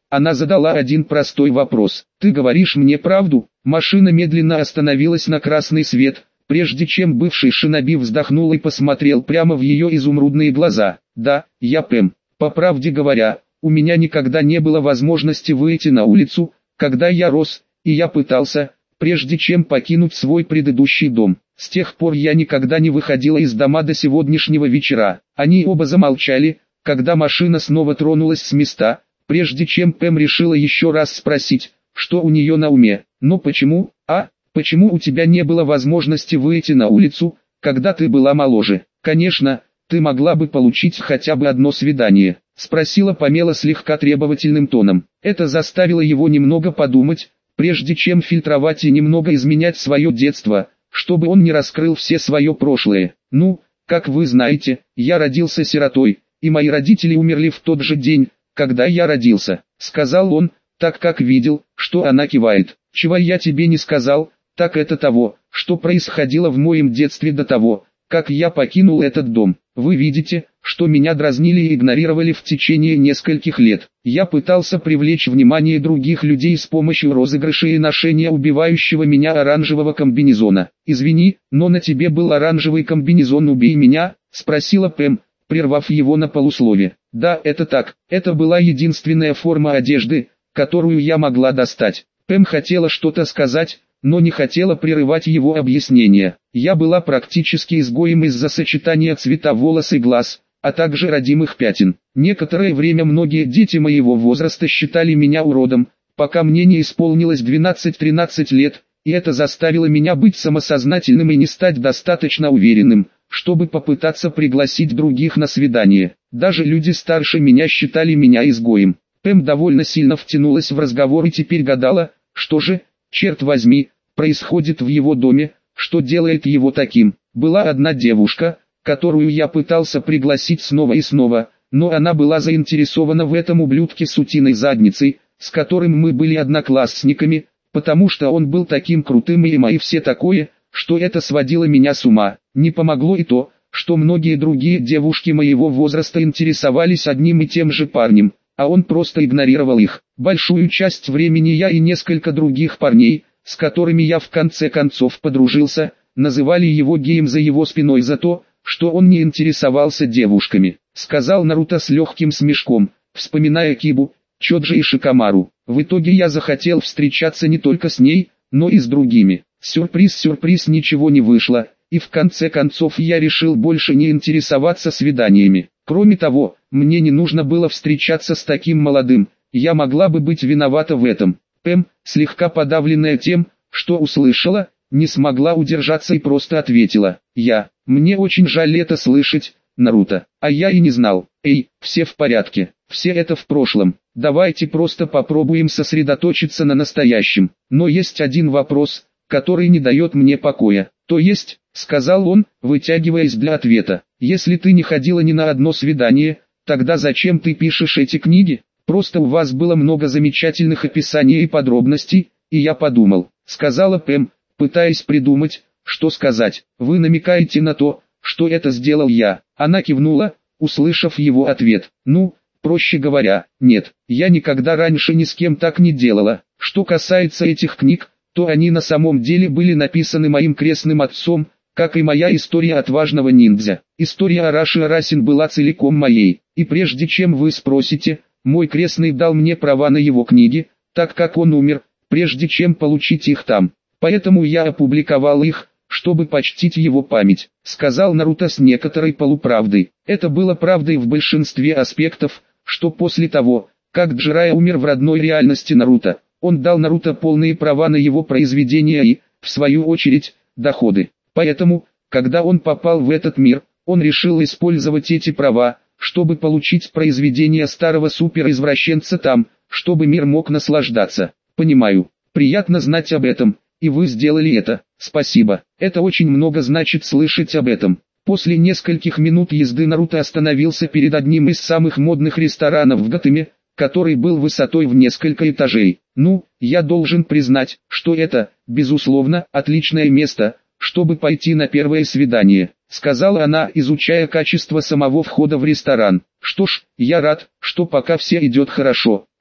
Она задала один простой вопрос. «Ты говоришь мне правду?» Машина медленно остановилась на красный свет, прежде чем бывший шиноби вздохнул и посмотрел прямо в ее изумрудные глаза. «Да, я Пэм. По правде говоря, у меня никогда не было возможности выйти на улицу, когда я рос, и я пытался, прежде чем покинуть свой предыдущий дом. С тех пор я никогда не выходила из дома до сегодняшнего вечера». Они оба замолчали, когда машина снова тронулась с места, прежде чем Пэм решила еще раз спросить, что у нее на уме. «Но почему, а, почему у тебя не было возможности выйти на улицу, когда ты была моложе? Конечно, ты могла бы получить хотя бы одно свидание», спросила Памела слегка требовательным тоном. Это заставило его немного подумать, прежде чем фильтровать и немного изменять свое детство, чтобы он не раскрыл все свое прошлое. «Ну, как вы знаете, я родился сиротой, и мои родители умерли в тот же день, когда я родился», сказал он, так как видел, что она кивает. «Чего я тебе не сказал, так это того, что происходило в моем детстве до того, как я покинул этот дом. Вы видите, что меня дразнили и игнорировали в течение нескольких лет. Я пытался привлечь внимание других людей с помощью розыгрыша и ношения убивающего меня оранжевого комбинезона. Извини, но на тебе был оранжевый комбинезон «Убей меня», спросила Пэм, прервав его на полуслове. «Да, это так, это была единственная форма одежды, которую я могла достать». Пэм хотела что-то сказать, но не хотела прерывать его объяснение. «Я была практически изгоем из-за сочетания цвета волос и глаз, а также родимых пятен. Некоторое время многие дети моего возраста считали меня уродом, пока мне не исполнилось двенадцать-тринадцать лет, и это заставило меня быть самосознательным и не стать достаточно уверенным, чтобы попытаться пригласить других на свидание. Даже люди старше меня считали меня изгоем». Пэм довольно сильно втянулась в разговор и теперь гадала, что же, черт возьми, происходит в его доме, что делает его таким. Была одна девушка, которую я пытался пригласить снова и снова, но она была заинтересована в этом ублюдке с утиной задницей, с которым мы были одноклассниками, потому что он был таким крутым и мы все такое, что это сводило меня с ума. Не помогло и то, что многие другие девушки моего возраста интересовались одним и тем же парнем, а он просто игнорировал их. Большую часть времени я и несколько других парней, с которыми я в конце концов подружился, называли его геем за его спиной за то, что он не интересовался девушками, сказал Наруто с легким смешком, вспоминая Кибу, Чоджи и Шикамару. В итоге я захотел встречаться не только с ней, но и с другими. Сюрприз-сюрприз, ничего не вышло, и в конце концов я решил больше не интересоваться свиданиями. Кроме того, мне не нужно было встречаться с таким молодым, я могла бы быть виновата в этом. Пэм, слегка подавленная тем, что услышала, не смогла удержаться и просто ответила: «Я, мне очень жаль это слышать, Наруто, а я и не знал. Эй, все в порядке, все это в прошлом, давайте просто попробуем сосредоточиться на настоящем. Но есть один вопрос, который не дает мне покоя». «То есть», — сказал он, вытягиваясь для ответа, «если ты не ходила ни на одно свидание, тогда зачем ты пишешь эти книги? Просто у вас было много замечательных описаний и подробностей, и я подумал», — сказала Пэм, пытаясь придумать, что сказать. «Вы намекаете на то, что это сделал я?» Она кивнула, услышав его ответ. «Ну, проще говоря, нет, я никогда раньше ни с кем так не делала. Что касается этих книг, то они на самом деле были написаны моим крестным отцом, как и моя история отважного ниндзя. История Араши Арасин была целиком моей, и прежде чем вы спросите, мой крестный дал мне права на его книги, так как он умер, прежде чем получить их там. Поэтому я опубликовал их, чтобы почтить его память», — сказал Наруто с некоторой полуправдой. Это было правдой в большинстве аспектов, что после того, как Джирайя умер в родной реальности Наруто, он дал Наруто полные права на его произведения и, в свою очередь, доходы. Поэтому, когда он попал в этот мир, он решил использовать эти права, чтобы получить произведения старого суперизвращенца там, чтобы мир мог наслаждаться. «Понимаю, приятно знать об этом, и вы сделали это, спасибо. Это очень много значит слышать об этом». После нескольких минут езды Наруто остановился перед одним из самых модных ресторанов в Готэме, который был высотой в несколько этажей. «Ну, я должен признать, что это, безусловно, отличное место, чтобы пойти на первое свидание», — сказала она, изучая качество самого входа в ресторан. «Что ж, я рад, что пока все идет хорошо», —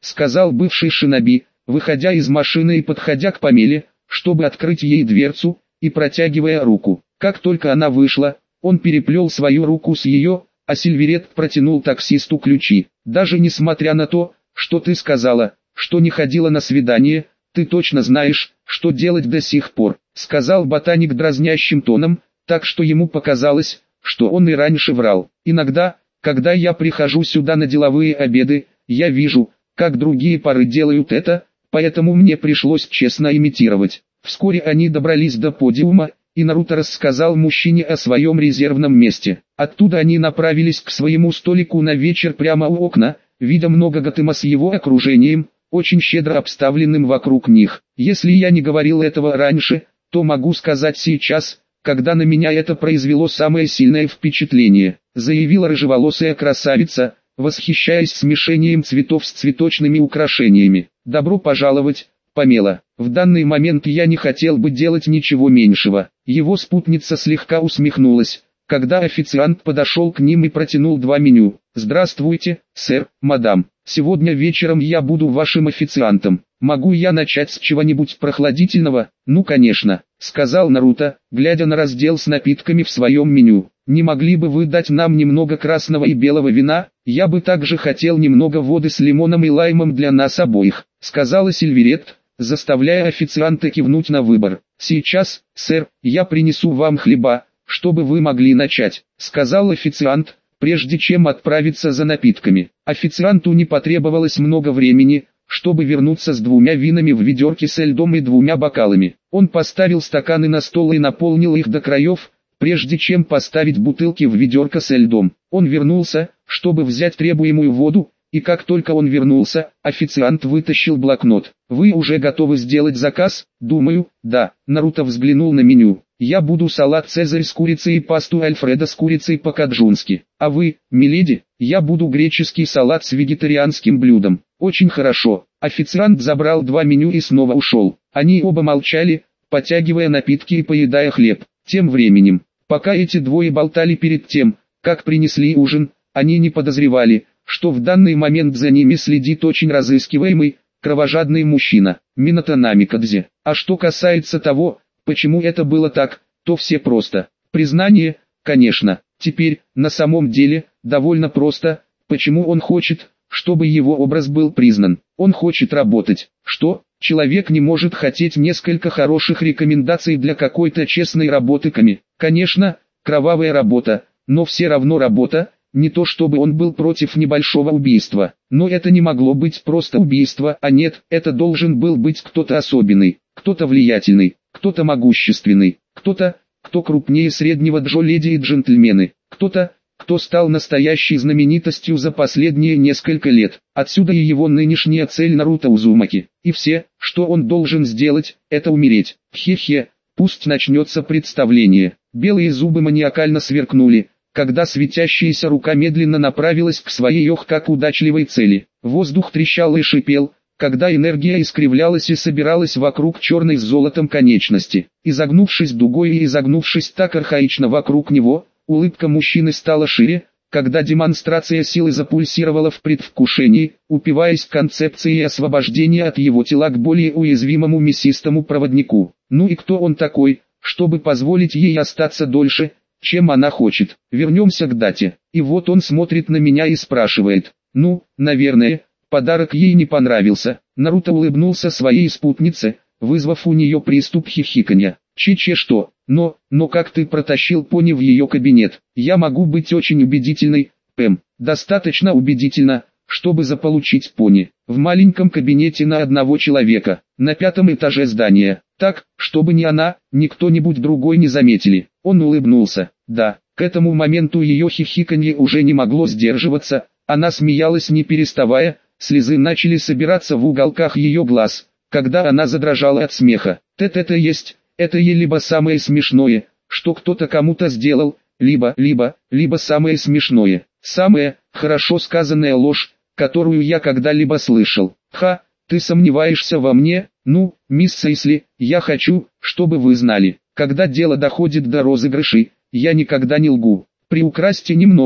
сказал бывший шиноби, выходя из машины и подходя к Памеле, чтобы открыть ей дверцу, и протягивая руку. Как только она вышла, он переплел свою руку с ее, а Сильверет протянул таксисту ключи. «Даже несмотря на то, что ты сказала, что не ходила на свидание, ты точно знаешь, что делать до сих пор», сказал ботаник дразнящим тоном, так что ему показалось, что он и раньше врал. «Иногда, когда я прихожу сюда на деловые обеды, я вижу, как другие пары делают это, поэтому мне пришлось честно имитировать». Вскоре они добрались до подиума, и Наруто рассказал мужчине о своем резервном месте. Оттуда они направились к своему столику на вечер прямо у окна, видя много Готэма с его окружением, очень щедро обставленным вокруг них. «Если я не говорил этого раньше, то могу сказать сейчас, когда на меня это произвело самое сильное впечатление», заявила рыжеволосая красавица, восхищаясь смешением цветов с цветочными украшениями. «Добро пожаловать, Памела. В данный момент я не хотел бы делать ничего меньшего». Его спутница слегка усмехнулась, когда официант подошел к ним и протянул два меню. «Здравствуйте, сэр, мадам. Сегодня вечером я буду вашим официантом. Могу я начать с чего-нибудь прохладительного?» «Ну конечно», — сказал Наруто, глядя на раздел с напитками в своем меню. «Не могли бы вы дать нам немного красного и белого вина? Я бы также хотел немного воды с лимоном и лаймом для нас обоих», — сказала Сильверет, заставляя официанта кивнуть на выбор. «Сейчас, сэр, я принесу вам хлеба, чтобы вы могли начать», — сказал официант, прежде чем отправиться за напитками. Официанту не потребовалось много времени, чтобы вернуться с двумя винами в ведерке со льдом и двумя бокалами. Он поставил стаканы на стол и наполнил их до краев, прежде чем поставить бутылки в ведерко со льдом. Он вернулся, чтобы взять требуемую воду, и как только он вернулся, официант вытащил блокнот. «Вы уже готовы сделать заказ?» «Думаю, да». Наруто взглянул на меню. «Я буду салат Цезарь с курицей и пасту Альфредо с курицей по-каджунски. А вы, миледи?» «Я буду греческий салат с вегетарианским блюдом». «Очень хорошо». Официант забрал два меню и снова ушел. Они оба молчали, потягивая напитки и поедая хлеб. Тем временем, пока эти двое болтали перед тем, как принесли ужин, они не подозревали, что в данный момент за ними следит очень разыскиваемый, кровожадный мужчина, Минато Намикадзе. А что касается того, почему это было так, то все просто. Признание, конечно. Теперь, на самом деле, довольно просто, почему он хочет, чтобы его образ был признан. Он хочет работать. Что? Человек не может хотеть несколько хороших рекомендаций для какой-то честной работы Ками. Конечно, кровавая работа, но все равно работа. Не то чтобы он был против небольшого убийства, но это не могло быть просто убийство, а нет, это должен был быть кто-то особенный, кто-то влиятельный, кто-то могущественный, кто-то, кто крупнее среднего джо-леди и джентльмены, кто-то, кто стал настоящей знаменитостью за последние несколько лет. Отсюда и его нынешняя цель Наруто Узумаки. И все, что он должен сделать, это умереть. Хе-хе, пусть начнется представление. Белые зубы маниакально сверкнули, когда светящаяся рука медленно направилась к своей ох как удачливой цели. Воздух трещал и шипел, когда энергия искривлялась и собиралась вокруг черной с золотом конечности. Изогнувшись дугой и изогнувшись так архаично вокруг него, улыбка мужчины стала шире, когда демонстрация силы запульсировала в предвкушении, упиваясь концепцией освобождения от его тела к более уязвимому мясистому проводнику. Ну и кто он такой, чтобы позволить ей остаться дольше, чем она хочет? Вернемся к дате. И вот он смотрит на меня и спрашивает. Ну, наверное, подарок ей не понравился. Наруто улыбнулся своей спутнице, вызвав у нее приступ хихиканья. Че-че что? Но, но как ты протащил пони в ее кабинет? Я могу быть очень убедительной, Пэм. Достаточно убедительно, чтобы заполучить пони. В маленьком кабинете на одного человека, на пятом этаже здания. Так, чтобы ни она, ни кто-нибудь другой не заметили. Он улыбнулся. Да, к этому моменту ее хихиканье уже не могло сдерживаться. Она смеялась не переставая, слезы начали собираться в уголках ее глаз, когда она задрожала от смеха. Т-т-т есть, это ей либо самое смешное, что кто-то кому-то сделал, либо, либо, либо самое смешное, самая, хорошо сказанная ложь, которую я когда-либо слышал. Ха, ты сомневаешься во мне? Ну, мисс Сейсли, я хочу, чтобы вы знали, когда дело доходит до розыгрышей, я никогда не лгу. Приукрасьте немного,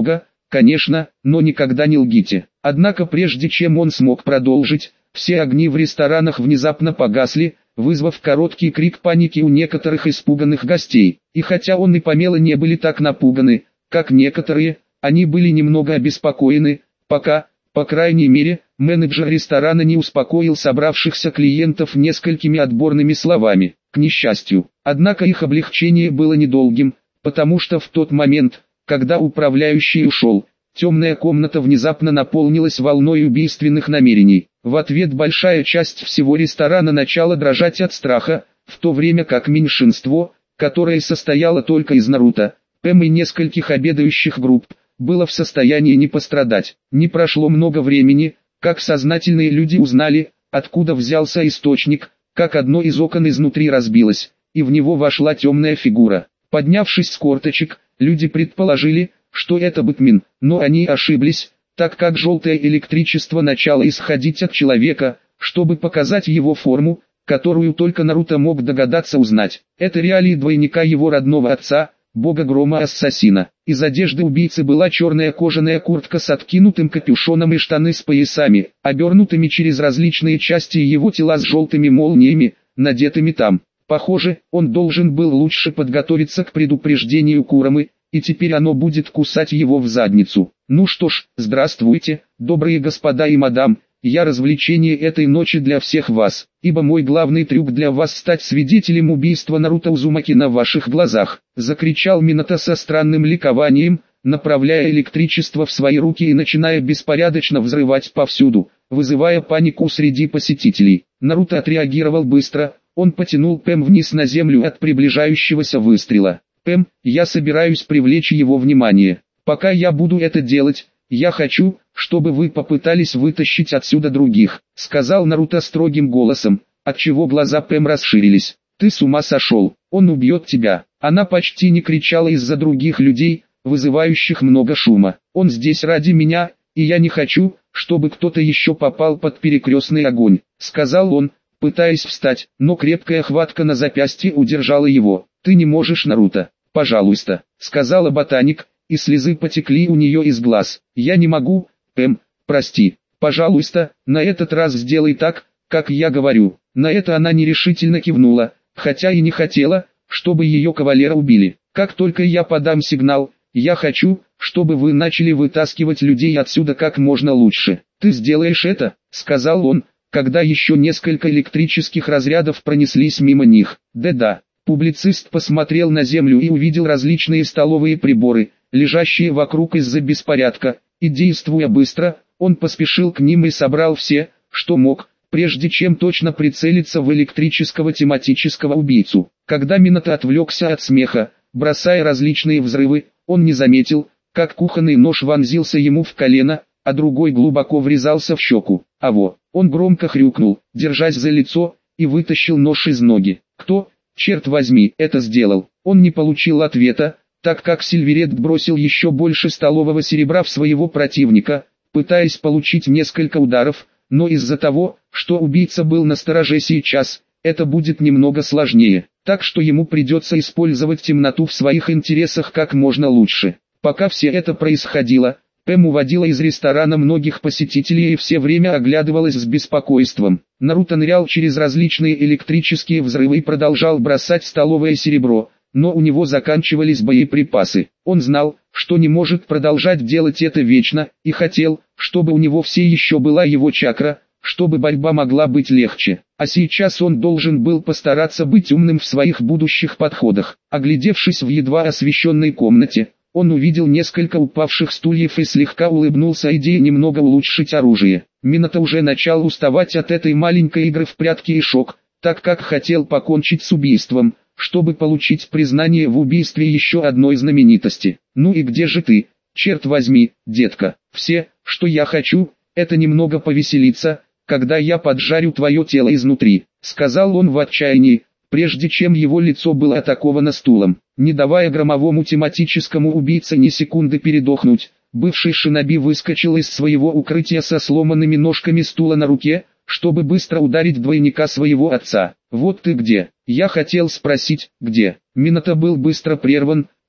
конечно, но никогда не лгите. Однако прежде чем он смог продолжить, все огни в ресторанах внезапно погасли, вызвав короткий крик паники у некоторых испуганных гостей. И хотя он и Памела не были так напуганы, как некоторые, они были немного обеспокоены, пока, по крайней мере, менеджер ресторана не успокоил собравшихся клиентов несколькими отборными словами. К несчастью, однако их облегчение было недолгим, потому что в тот момент, когда управляющий ушел, темная комната внезапно наполнилась волной убийственных намерений. В ответ большая часть всего ресторана начала дрожать от страха, в то время как меньшинство, которое состояло только из Наруто, Пэм и нескольких обедающих групп, было в состоянии не пострадать. Не прошло много времени, как сознательные люди узнали, откуда взялся источник, как одно из окон изнутри разбилось, и в него вошла темная фигура. Поднявшись с корточек, люди предположили, что это Бэтмен, но они ошиблись, так как желтое электричество начало исходить от человека, чтобы показать его форму, которую только Наруто мог догадаться узнать. Это реалии двойника его родного отца, бога грома-ассасина. Из одежды убийцы была черная кожаная куртка с откинутым капюшоном и штаны с поясами, обернутыми через различные части его тела с желтыми молниями, надетыми там. Похоже, он должен был лучше подготовиться к предупреждению Курамы, и теперь оно будет кусать его в задницу. Ну что ж, здравствуйте, добрые господа и мадам, я развлечение этой ночи для всех вас, ибо мой главный трюк для вас стать свидетелем убийства Наруто Узумаки на ваших глазах, закричал Минато со странным ликованием, направляя электричество в свои руки и начиная беспорядочно взрывать повсюду, вызывая панику среди посетителей. Наруто отреагировал быстро, он потянул Пэм вниз на землю от приближающегося выстрела. «Пэм, я собираюсь привлечь его внимание. Пока я буду это делать, я хочу, чтобы вы попытались вытащить отсюда других», — сказал Наруто строгим голосом, отчего глаза Пэм расширились. «Ты с ума сошел, он убьет тебя». Она почти не кричала из-за других людей, вызывающих много шума. «Он здесь ради меня, и я не хочу, чтобы кто-то еще попал под перекрестный огонь», — сказал он, пытаясь встать, но крепкая хватка на запястье удержала его. «Ты не можешь, Наруто, пожалуйста», — сказала ботаник, и слезы потекли у нее из глаз. «Я не могу, Пэм, прости, пожалуйста, на этот раз сделай так, как я говорю». На это она нерешительно кивнула, хотя и не хотела, чтобы ее кавалера убили. «Как только я подам сигнал, я хочу, чтобы вы начали вытаскивать людей отсюда как можно лучше». «Ты сделаешь это», — сказал он, когда еще несколько электрических разрядов пронеслись мимо них. «Да-да». Публицист посмотрел на землю и увидел различные столовые приборы, лежащие вокруг из-за беспорядка, и действуя быстро, он поспешил к ним и собрал все, что мог, прежде чем точно прицелиться в электрического тематического убийцу. Когда Минато отвлекся от смеха, бросая различные взрывы, он не заметил, как кухонный нож вонзился ему в колено, а другой глубоко врезался в щеку. «Аво!» Он громко хрюкнул, держась за лицо, и вытащил нож из ноги. «Кто, черт возьми, это сделал?» Он не получил ответа, так как Сильверет бросил еще больше столового серебра в своего противника, пытаясь получить несколько ударов, но из-за того, что убийца был настороже сейчас, это будет немного сложнее, так что ему придется использовать темноту в своих интересах как можно лучше. Пока все это происходило, Пэм уводила из ресторана многих посетителей и все время оглядывалась с беспокойством. Наруто нырял через различные электрические взрывы и продолжал бросать столовое серебро, но у него заканчивались боеприпасы. Он знал, что не может продолжать делать это вечно, и хотел, чтобы у него все еще была его чакра, чтобы борьба могла быть легче. А сейчас он должен был постараться быть умным в своих будущих подходах. Оглядевшись в едва освещенной комнате, он увидел несколько упавших стульев и слегка улыбнулся идее немного улучшить оружие. Минато уже начал уставать от этой маленькой игры в прятки и шок, так как хотел покончить с убийством, чтобы получить признание в убийстве еще одной знаменитости. «Ну и где же ты, черт возьми, детка? Все, что я хочу, это немного повеселиться, когда я поджарю твое тело изнутри», — сказал он в отчаянии, прежде чем его лицо было атаковано стулом. Не давая громовому тематическому убийце ни секунды передохнуть, бывший шиноби выскочил из своего укрытия со сломанными ножками стула на руке, чтобы быстро ударить двойника своего отца. «Вот ты где!» Я хотел спросить, где. Минато был быстро прерван,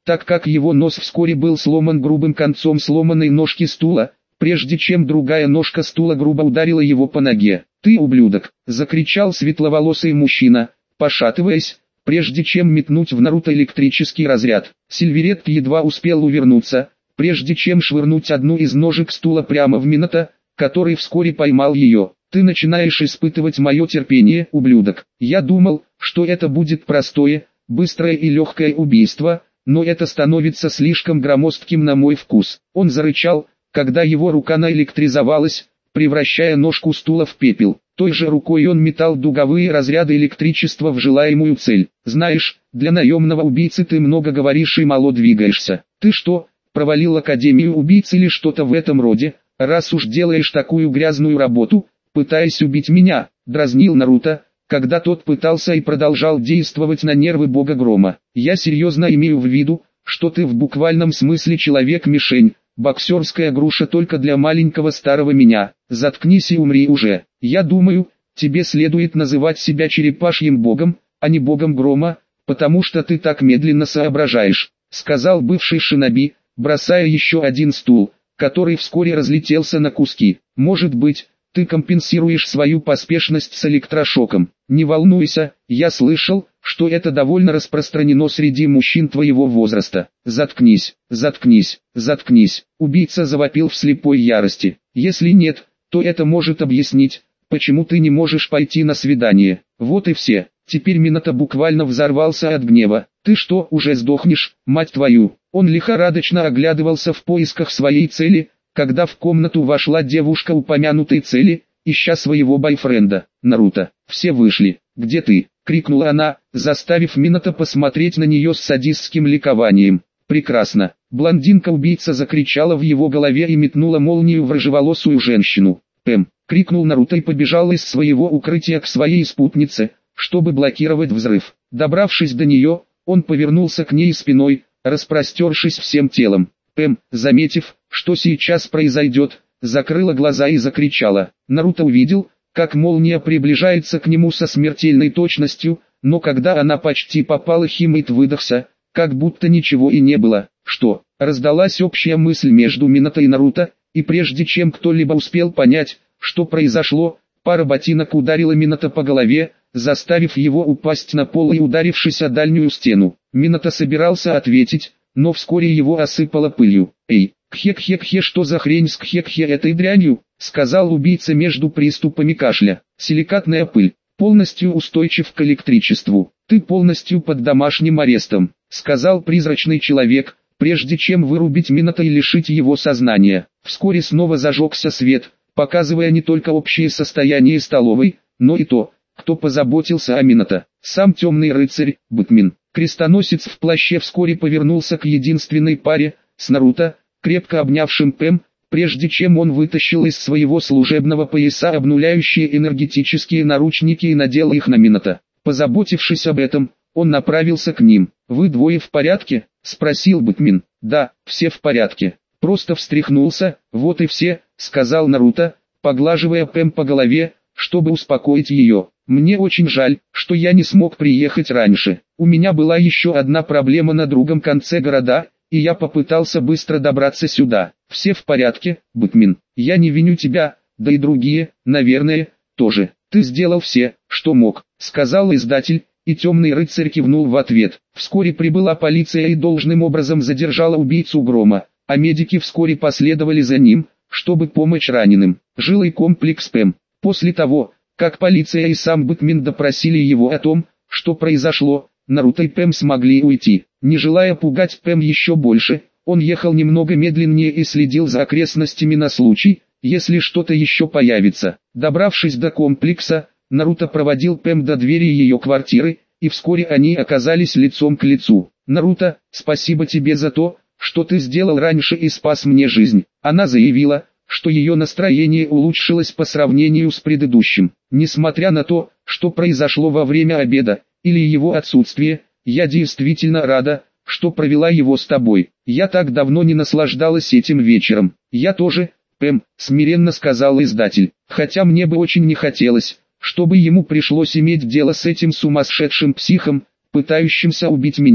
так как его нос вскоре был сломан грубым концом сломанной ножки стула, прежде чем другая ножка стула грубо ударила его по ноге. «Ты ублюдок!» — закричал светловолосый мужчина, пошатываясь, прежде чем метнуть в Наруто электрический разряд. Сильверет едва успел увернуться, прежде чем швырнуть одну из ножек стула прямо в Минато, который вскоре поймал ее. «Ты начинаешь испытывать мое терпение, ублюдок. Я думал, что это будет простое, быстрое и легкое убийство, но это становится слишком громоздким на мой вкус». Он зарычал, когда его рука наэлектризовалась, превращая ножку стула в пепел. Той же рукой он метал дуговые разряды электричества в желаемую цель. «Знаешь, для наемного убийцы ты много говоришь и мало двигаешься. Ты что, провалил Академию убийц или что-то в этом роде, раз уж делаешь такую грязную работу, пытаясь убить меня?» — дразнил Наруто, когда тот пытался и продолжал действовать на нервы бога грома. «Я серьезно имею в виду, что ты в буквальном смысле человек-мишень, боксерская груша только для маленького старого меня. Заткнись и умри уже. Я думаю, тебе следует называть себя черепашьим богом, а не богом грома, потому что ты так медленно соображаешь», — сказал бывший шиноби, бросая еще один стул, который вскоре разлетелся на куски. «Может быть, ты компенсируешь свою поспешность с электрошоком. Не волнуйся, я слышал, что это довольно распространено среди мужчин твоего возраста. Заткнись, заткнись, заткнись». Убийца завопил в слепой ярости. «Если нет, то это может объяснить, почему ты не можешь пойти на свидание. Вот и все». Теперь Минато буквально взорвался от гнева. «Ты что, уже сдохнешь, мать твою?» Он лихорадочно оглядывался в поисках своей цели, когда в комнату вошла девушка упомянутой цели, ища своего бойфренда. «Наруто, все вышли. Где ты?» — крикнула она, заставив Минато посмотреть на нее с садистским ликованием. «Прекрасно!» Блондинка-убийца закричала в его голове и метнула молнию в рыжеволосую женщину. «Пэм!» — крикнул Наруто и побежал из своего укрытия к своей спутнице, чтобы блокировать взрыв. Добравшись до нее, он повернулся к ней спиной, распростершись всем телом. Пэм, заметив, что сейчас произойдет, закрыла глаза и закричала. Наруто увидел, как молния приближается к нему со смертельной точностью, но когда она почти попала, Химейт выдохся, как будто ничего и не было. «Что?» — раздалась общая мысль между Минато и Наруто, и прежде чем кто-либо успел понять, что произошло, пара ботинок ударила Минато по голове, заставив его упасть на пол и ударившись о дальнюю стену. Минато собирался ответить, но вскоре его осыпало пылью. «Эй, кхе-кхе-кхе, что за хрень с кхе-кхе этой дрянью?» — сказал убийца между приступами кашля. «Силикатная пыль, полностью устойчив к электричеству. Ты полностью под домашним арестом», — сказал призрачный человек, прежде чем вырубить Минато и лишить его сознания. Вскоре снова зажегся свет, показывая не только общее состояние столовой, но и то, кто позаботился о Минато. Сам темный рыцарь, Бэтмен. Крестоносец в плаще вскоре повернулся к единственной паре, с Наруто, крепко обнявшим Пэм, прежде чем он вытащил из своего служебного пояса обнуляющие энергетические наручники и надел их на Минато. Позаботившись об этом, он направился к ним. «Вы двое в порядке?» — спросил Бэтмен. «Да, все в порядке. Просто встряхнулся, вот и все», — сказал Наруто, поглаживая Пэм по голове, чтобы успокоить ее. «Мне очень жаль, что я не смог приехать раньше. У меня была еще одна проблема на другом конце города, и я попытался быстро добраться сюда. Все в порядке, Бэтмен. Я не виню тебя, да и другие, наверное, тоже. Ты сделал все, что мог», — сказал издатель, и темный рыцарь кивнул в ответ. Вскоре прибыла полиция и должным образом задержала убийцу Грома, а медики вскоре последовали за ним, чтобы помочь раненым. Жилой комплекс Пэм. После того, как полиция и сам Бэтмен допросили его о том, что произошло, Наруто и Пэм смогли уйти. Не желая пугать Пэм еще больше, он ехал немного медленнее и следил за окрестностями на случай, если что-то еще появится. Добравшись до комплекса, Наруто проводил Пэм до двери ее квартиры, и вскоре они оказались лицом к лицу. «Наруто, спасибо тебе за то, что ты сделал раньше и спас мне жизнь». Она заявила, что ее настроение улучшилось по сравнению с предыдущим. «Несмотря на то, что произошло во время обеда, или его отсутствие, я действительно рада, что провела его с тобой. Я так давно не наслаждалась этим вечером». «Я тоже, Пэм», — смиренно сказал издатель, «хотя мне бы очень не хотелось, чтобы ему пришлось иметь дело с этим сумасшедшим психом, пытающимся убить меня».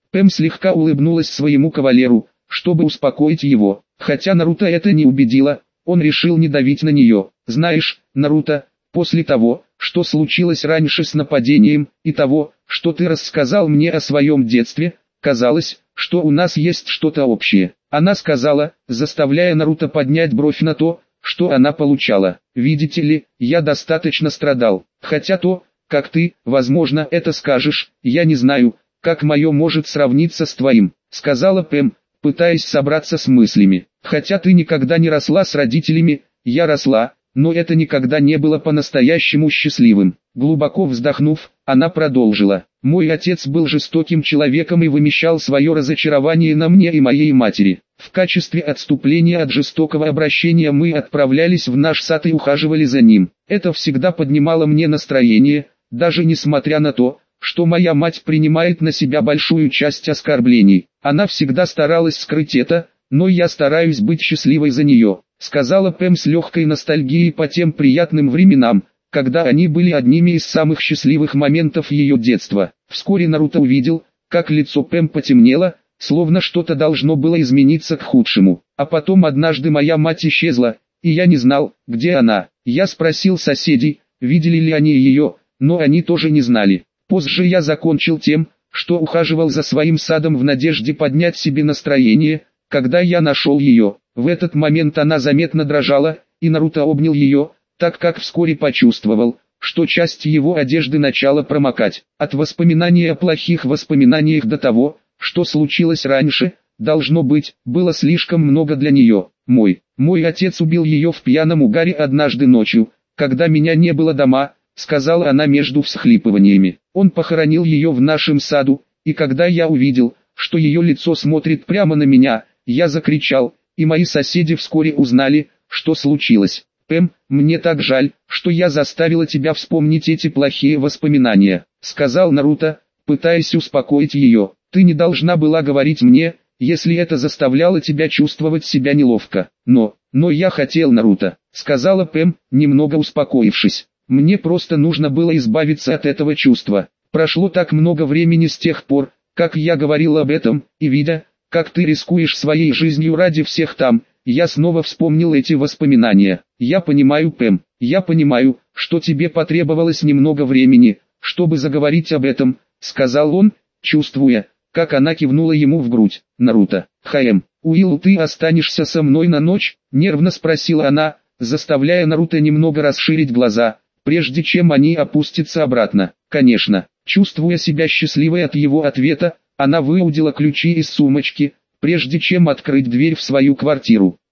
Пэм слегка улыбнулась своему кавалеру, чтобы успокоить его, хотя Наруто это не убедило, он решил не давить на нее. «Знаешь, Наруто, после того, что случилось раньше с нападением, и того, что ты рассказал мне о своем детстве, казалось, что у нас есть что-то общее». Она сказала, заставляя Наруто поднять бровь на то, что она получала. «Видите ли, я достаточно страдал, хотя то, как ты, возможно, это скажешь, я не знаю, как мое может сравниться с твоим», сказала Пэм, пытаясь собраться с мыслями. «Хотя ты никогда не росла с родителями, я росла, но это никогда не было по-настоящему счастливым». Глубоко вздохнув, она продолжила. «Мой отец был жестоким человеком и вымещал свое разочарование на мне и моей матери. В качестве отступления от жестокого обращения мы отправлялись в наш сад и ухаживали за ним. Это всегда поднимало мне настроение, даже несмотря на то, что моя мать принимает на себя большую часть оскорблений. Она всегда старалась скрыть это, но я стараюсь быть счастливой за нее», сказала Пэм с легкой ностальгией по тем приятным временам, когда они были одними из самых счастливых моментов ее детства. Вскоре Наруто увидел, как лицо Пэм потемнело, словно что-то должно было измениться к худшему. «А потом однажды моя мать исчезла, и я не знал, где она. Я спросил соседей, видели ли они ее, но они тоже не знали. Позже я закончил тем, что ухаживал за своим садом в надежде поднять себе настроение, когда я нашел ее. В этот момент она заметно дрожала, и Наруто обнял ее, так как вскоре почувствовал, что часть его одежды начала промокать. От воспоминания о плохих воспоминаниях до того, что случилось раньше, должно быть, было слишком много для нее. Мой, мой отец убил ее в пьяном угаре однажды ночью, когда меня не было дома», сказала она между всхлипываниями. «Он похоронил ее в нашем саду, и когда я увидел, что ее лицо смотрит прямо на меня, я закричал, и мои соседи вскоре узнали, что случилось. Пэм, мне так жаль, что я заставила тебя вспомнить эти плохие воспоминания», сказал Наруто, пытаясь успокоить ее. «Ты не должна была говорить мне, если это заставляло тебя чувствовать себя неловко. Но, но я хотел, Наруто», сказала Пэм, немного успокоившись. «Мне просто нужно было избавиться от этого чувства. Прошло так много времени с тех пор, как я говорил об этом, и видя, как ты рискуешь своей жизнью ради всех там, я снова вспомнил эти воспоминания. Я понимаю, Пэм, я понимаю, что тебе потребовалось немного времени, чтобы заговорить об этом», сказал он, чувствуя, как она кивнула ему в грудь. «Наруто, Хаэм, Уилл, ты останешься со мной на ночь?» нервно спросила она, заставляя Наруто немного расширить глаза, прежде чем они опустятся обратно. «Конечно». Чувствуя себя счастливой от его ответа, она выудила ключи из сумочки, прежде чем открыть дверь в свою квартиру.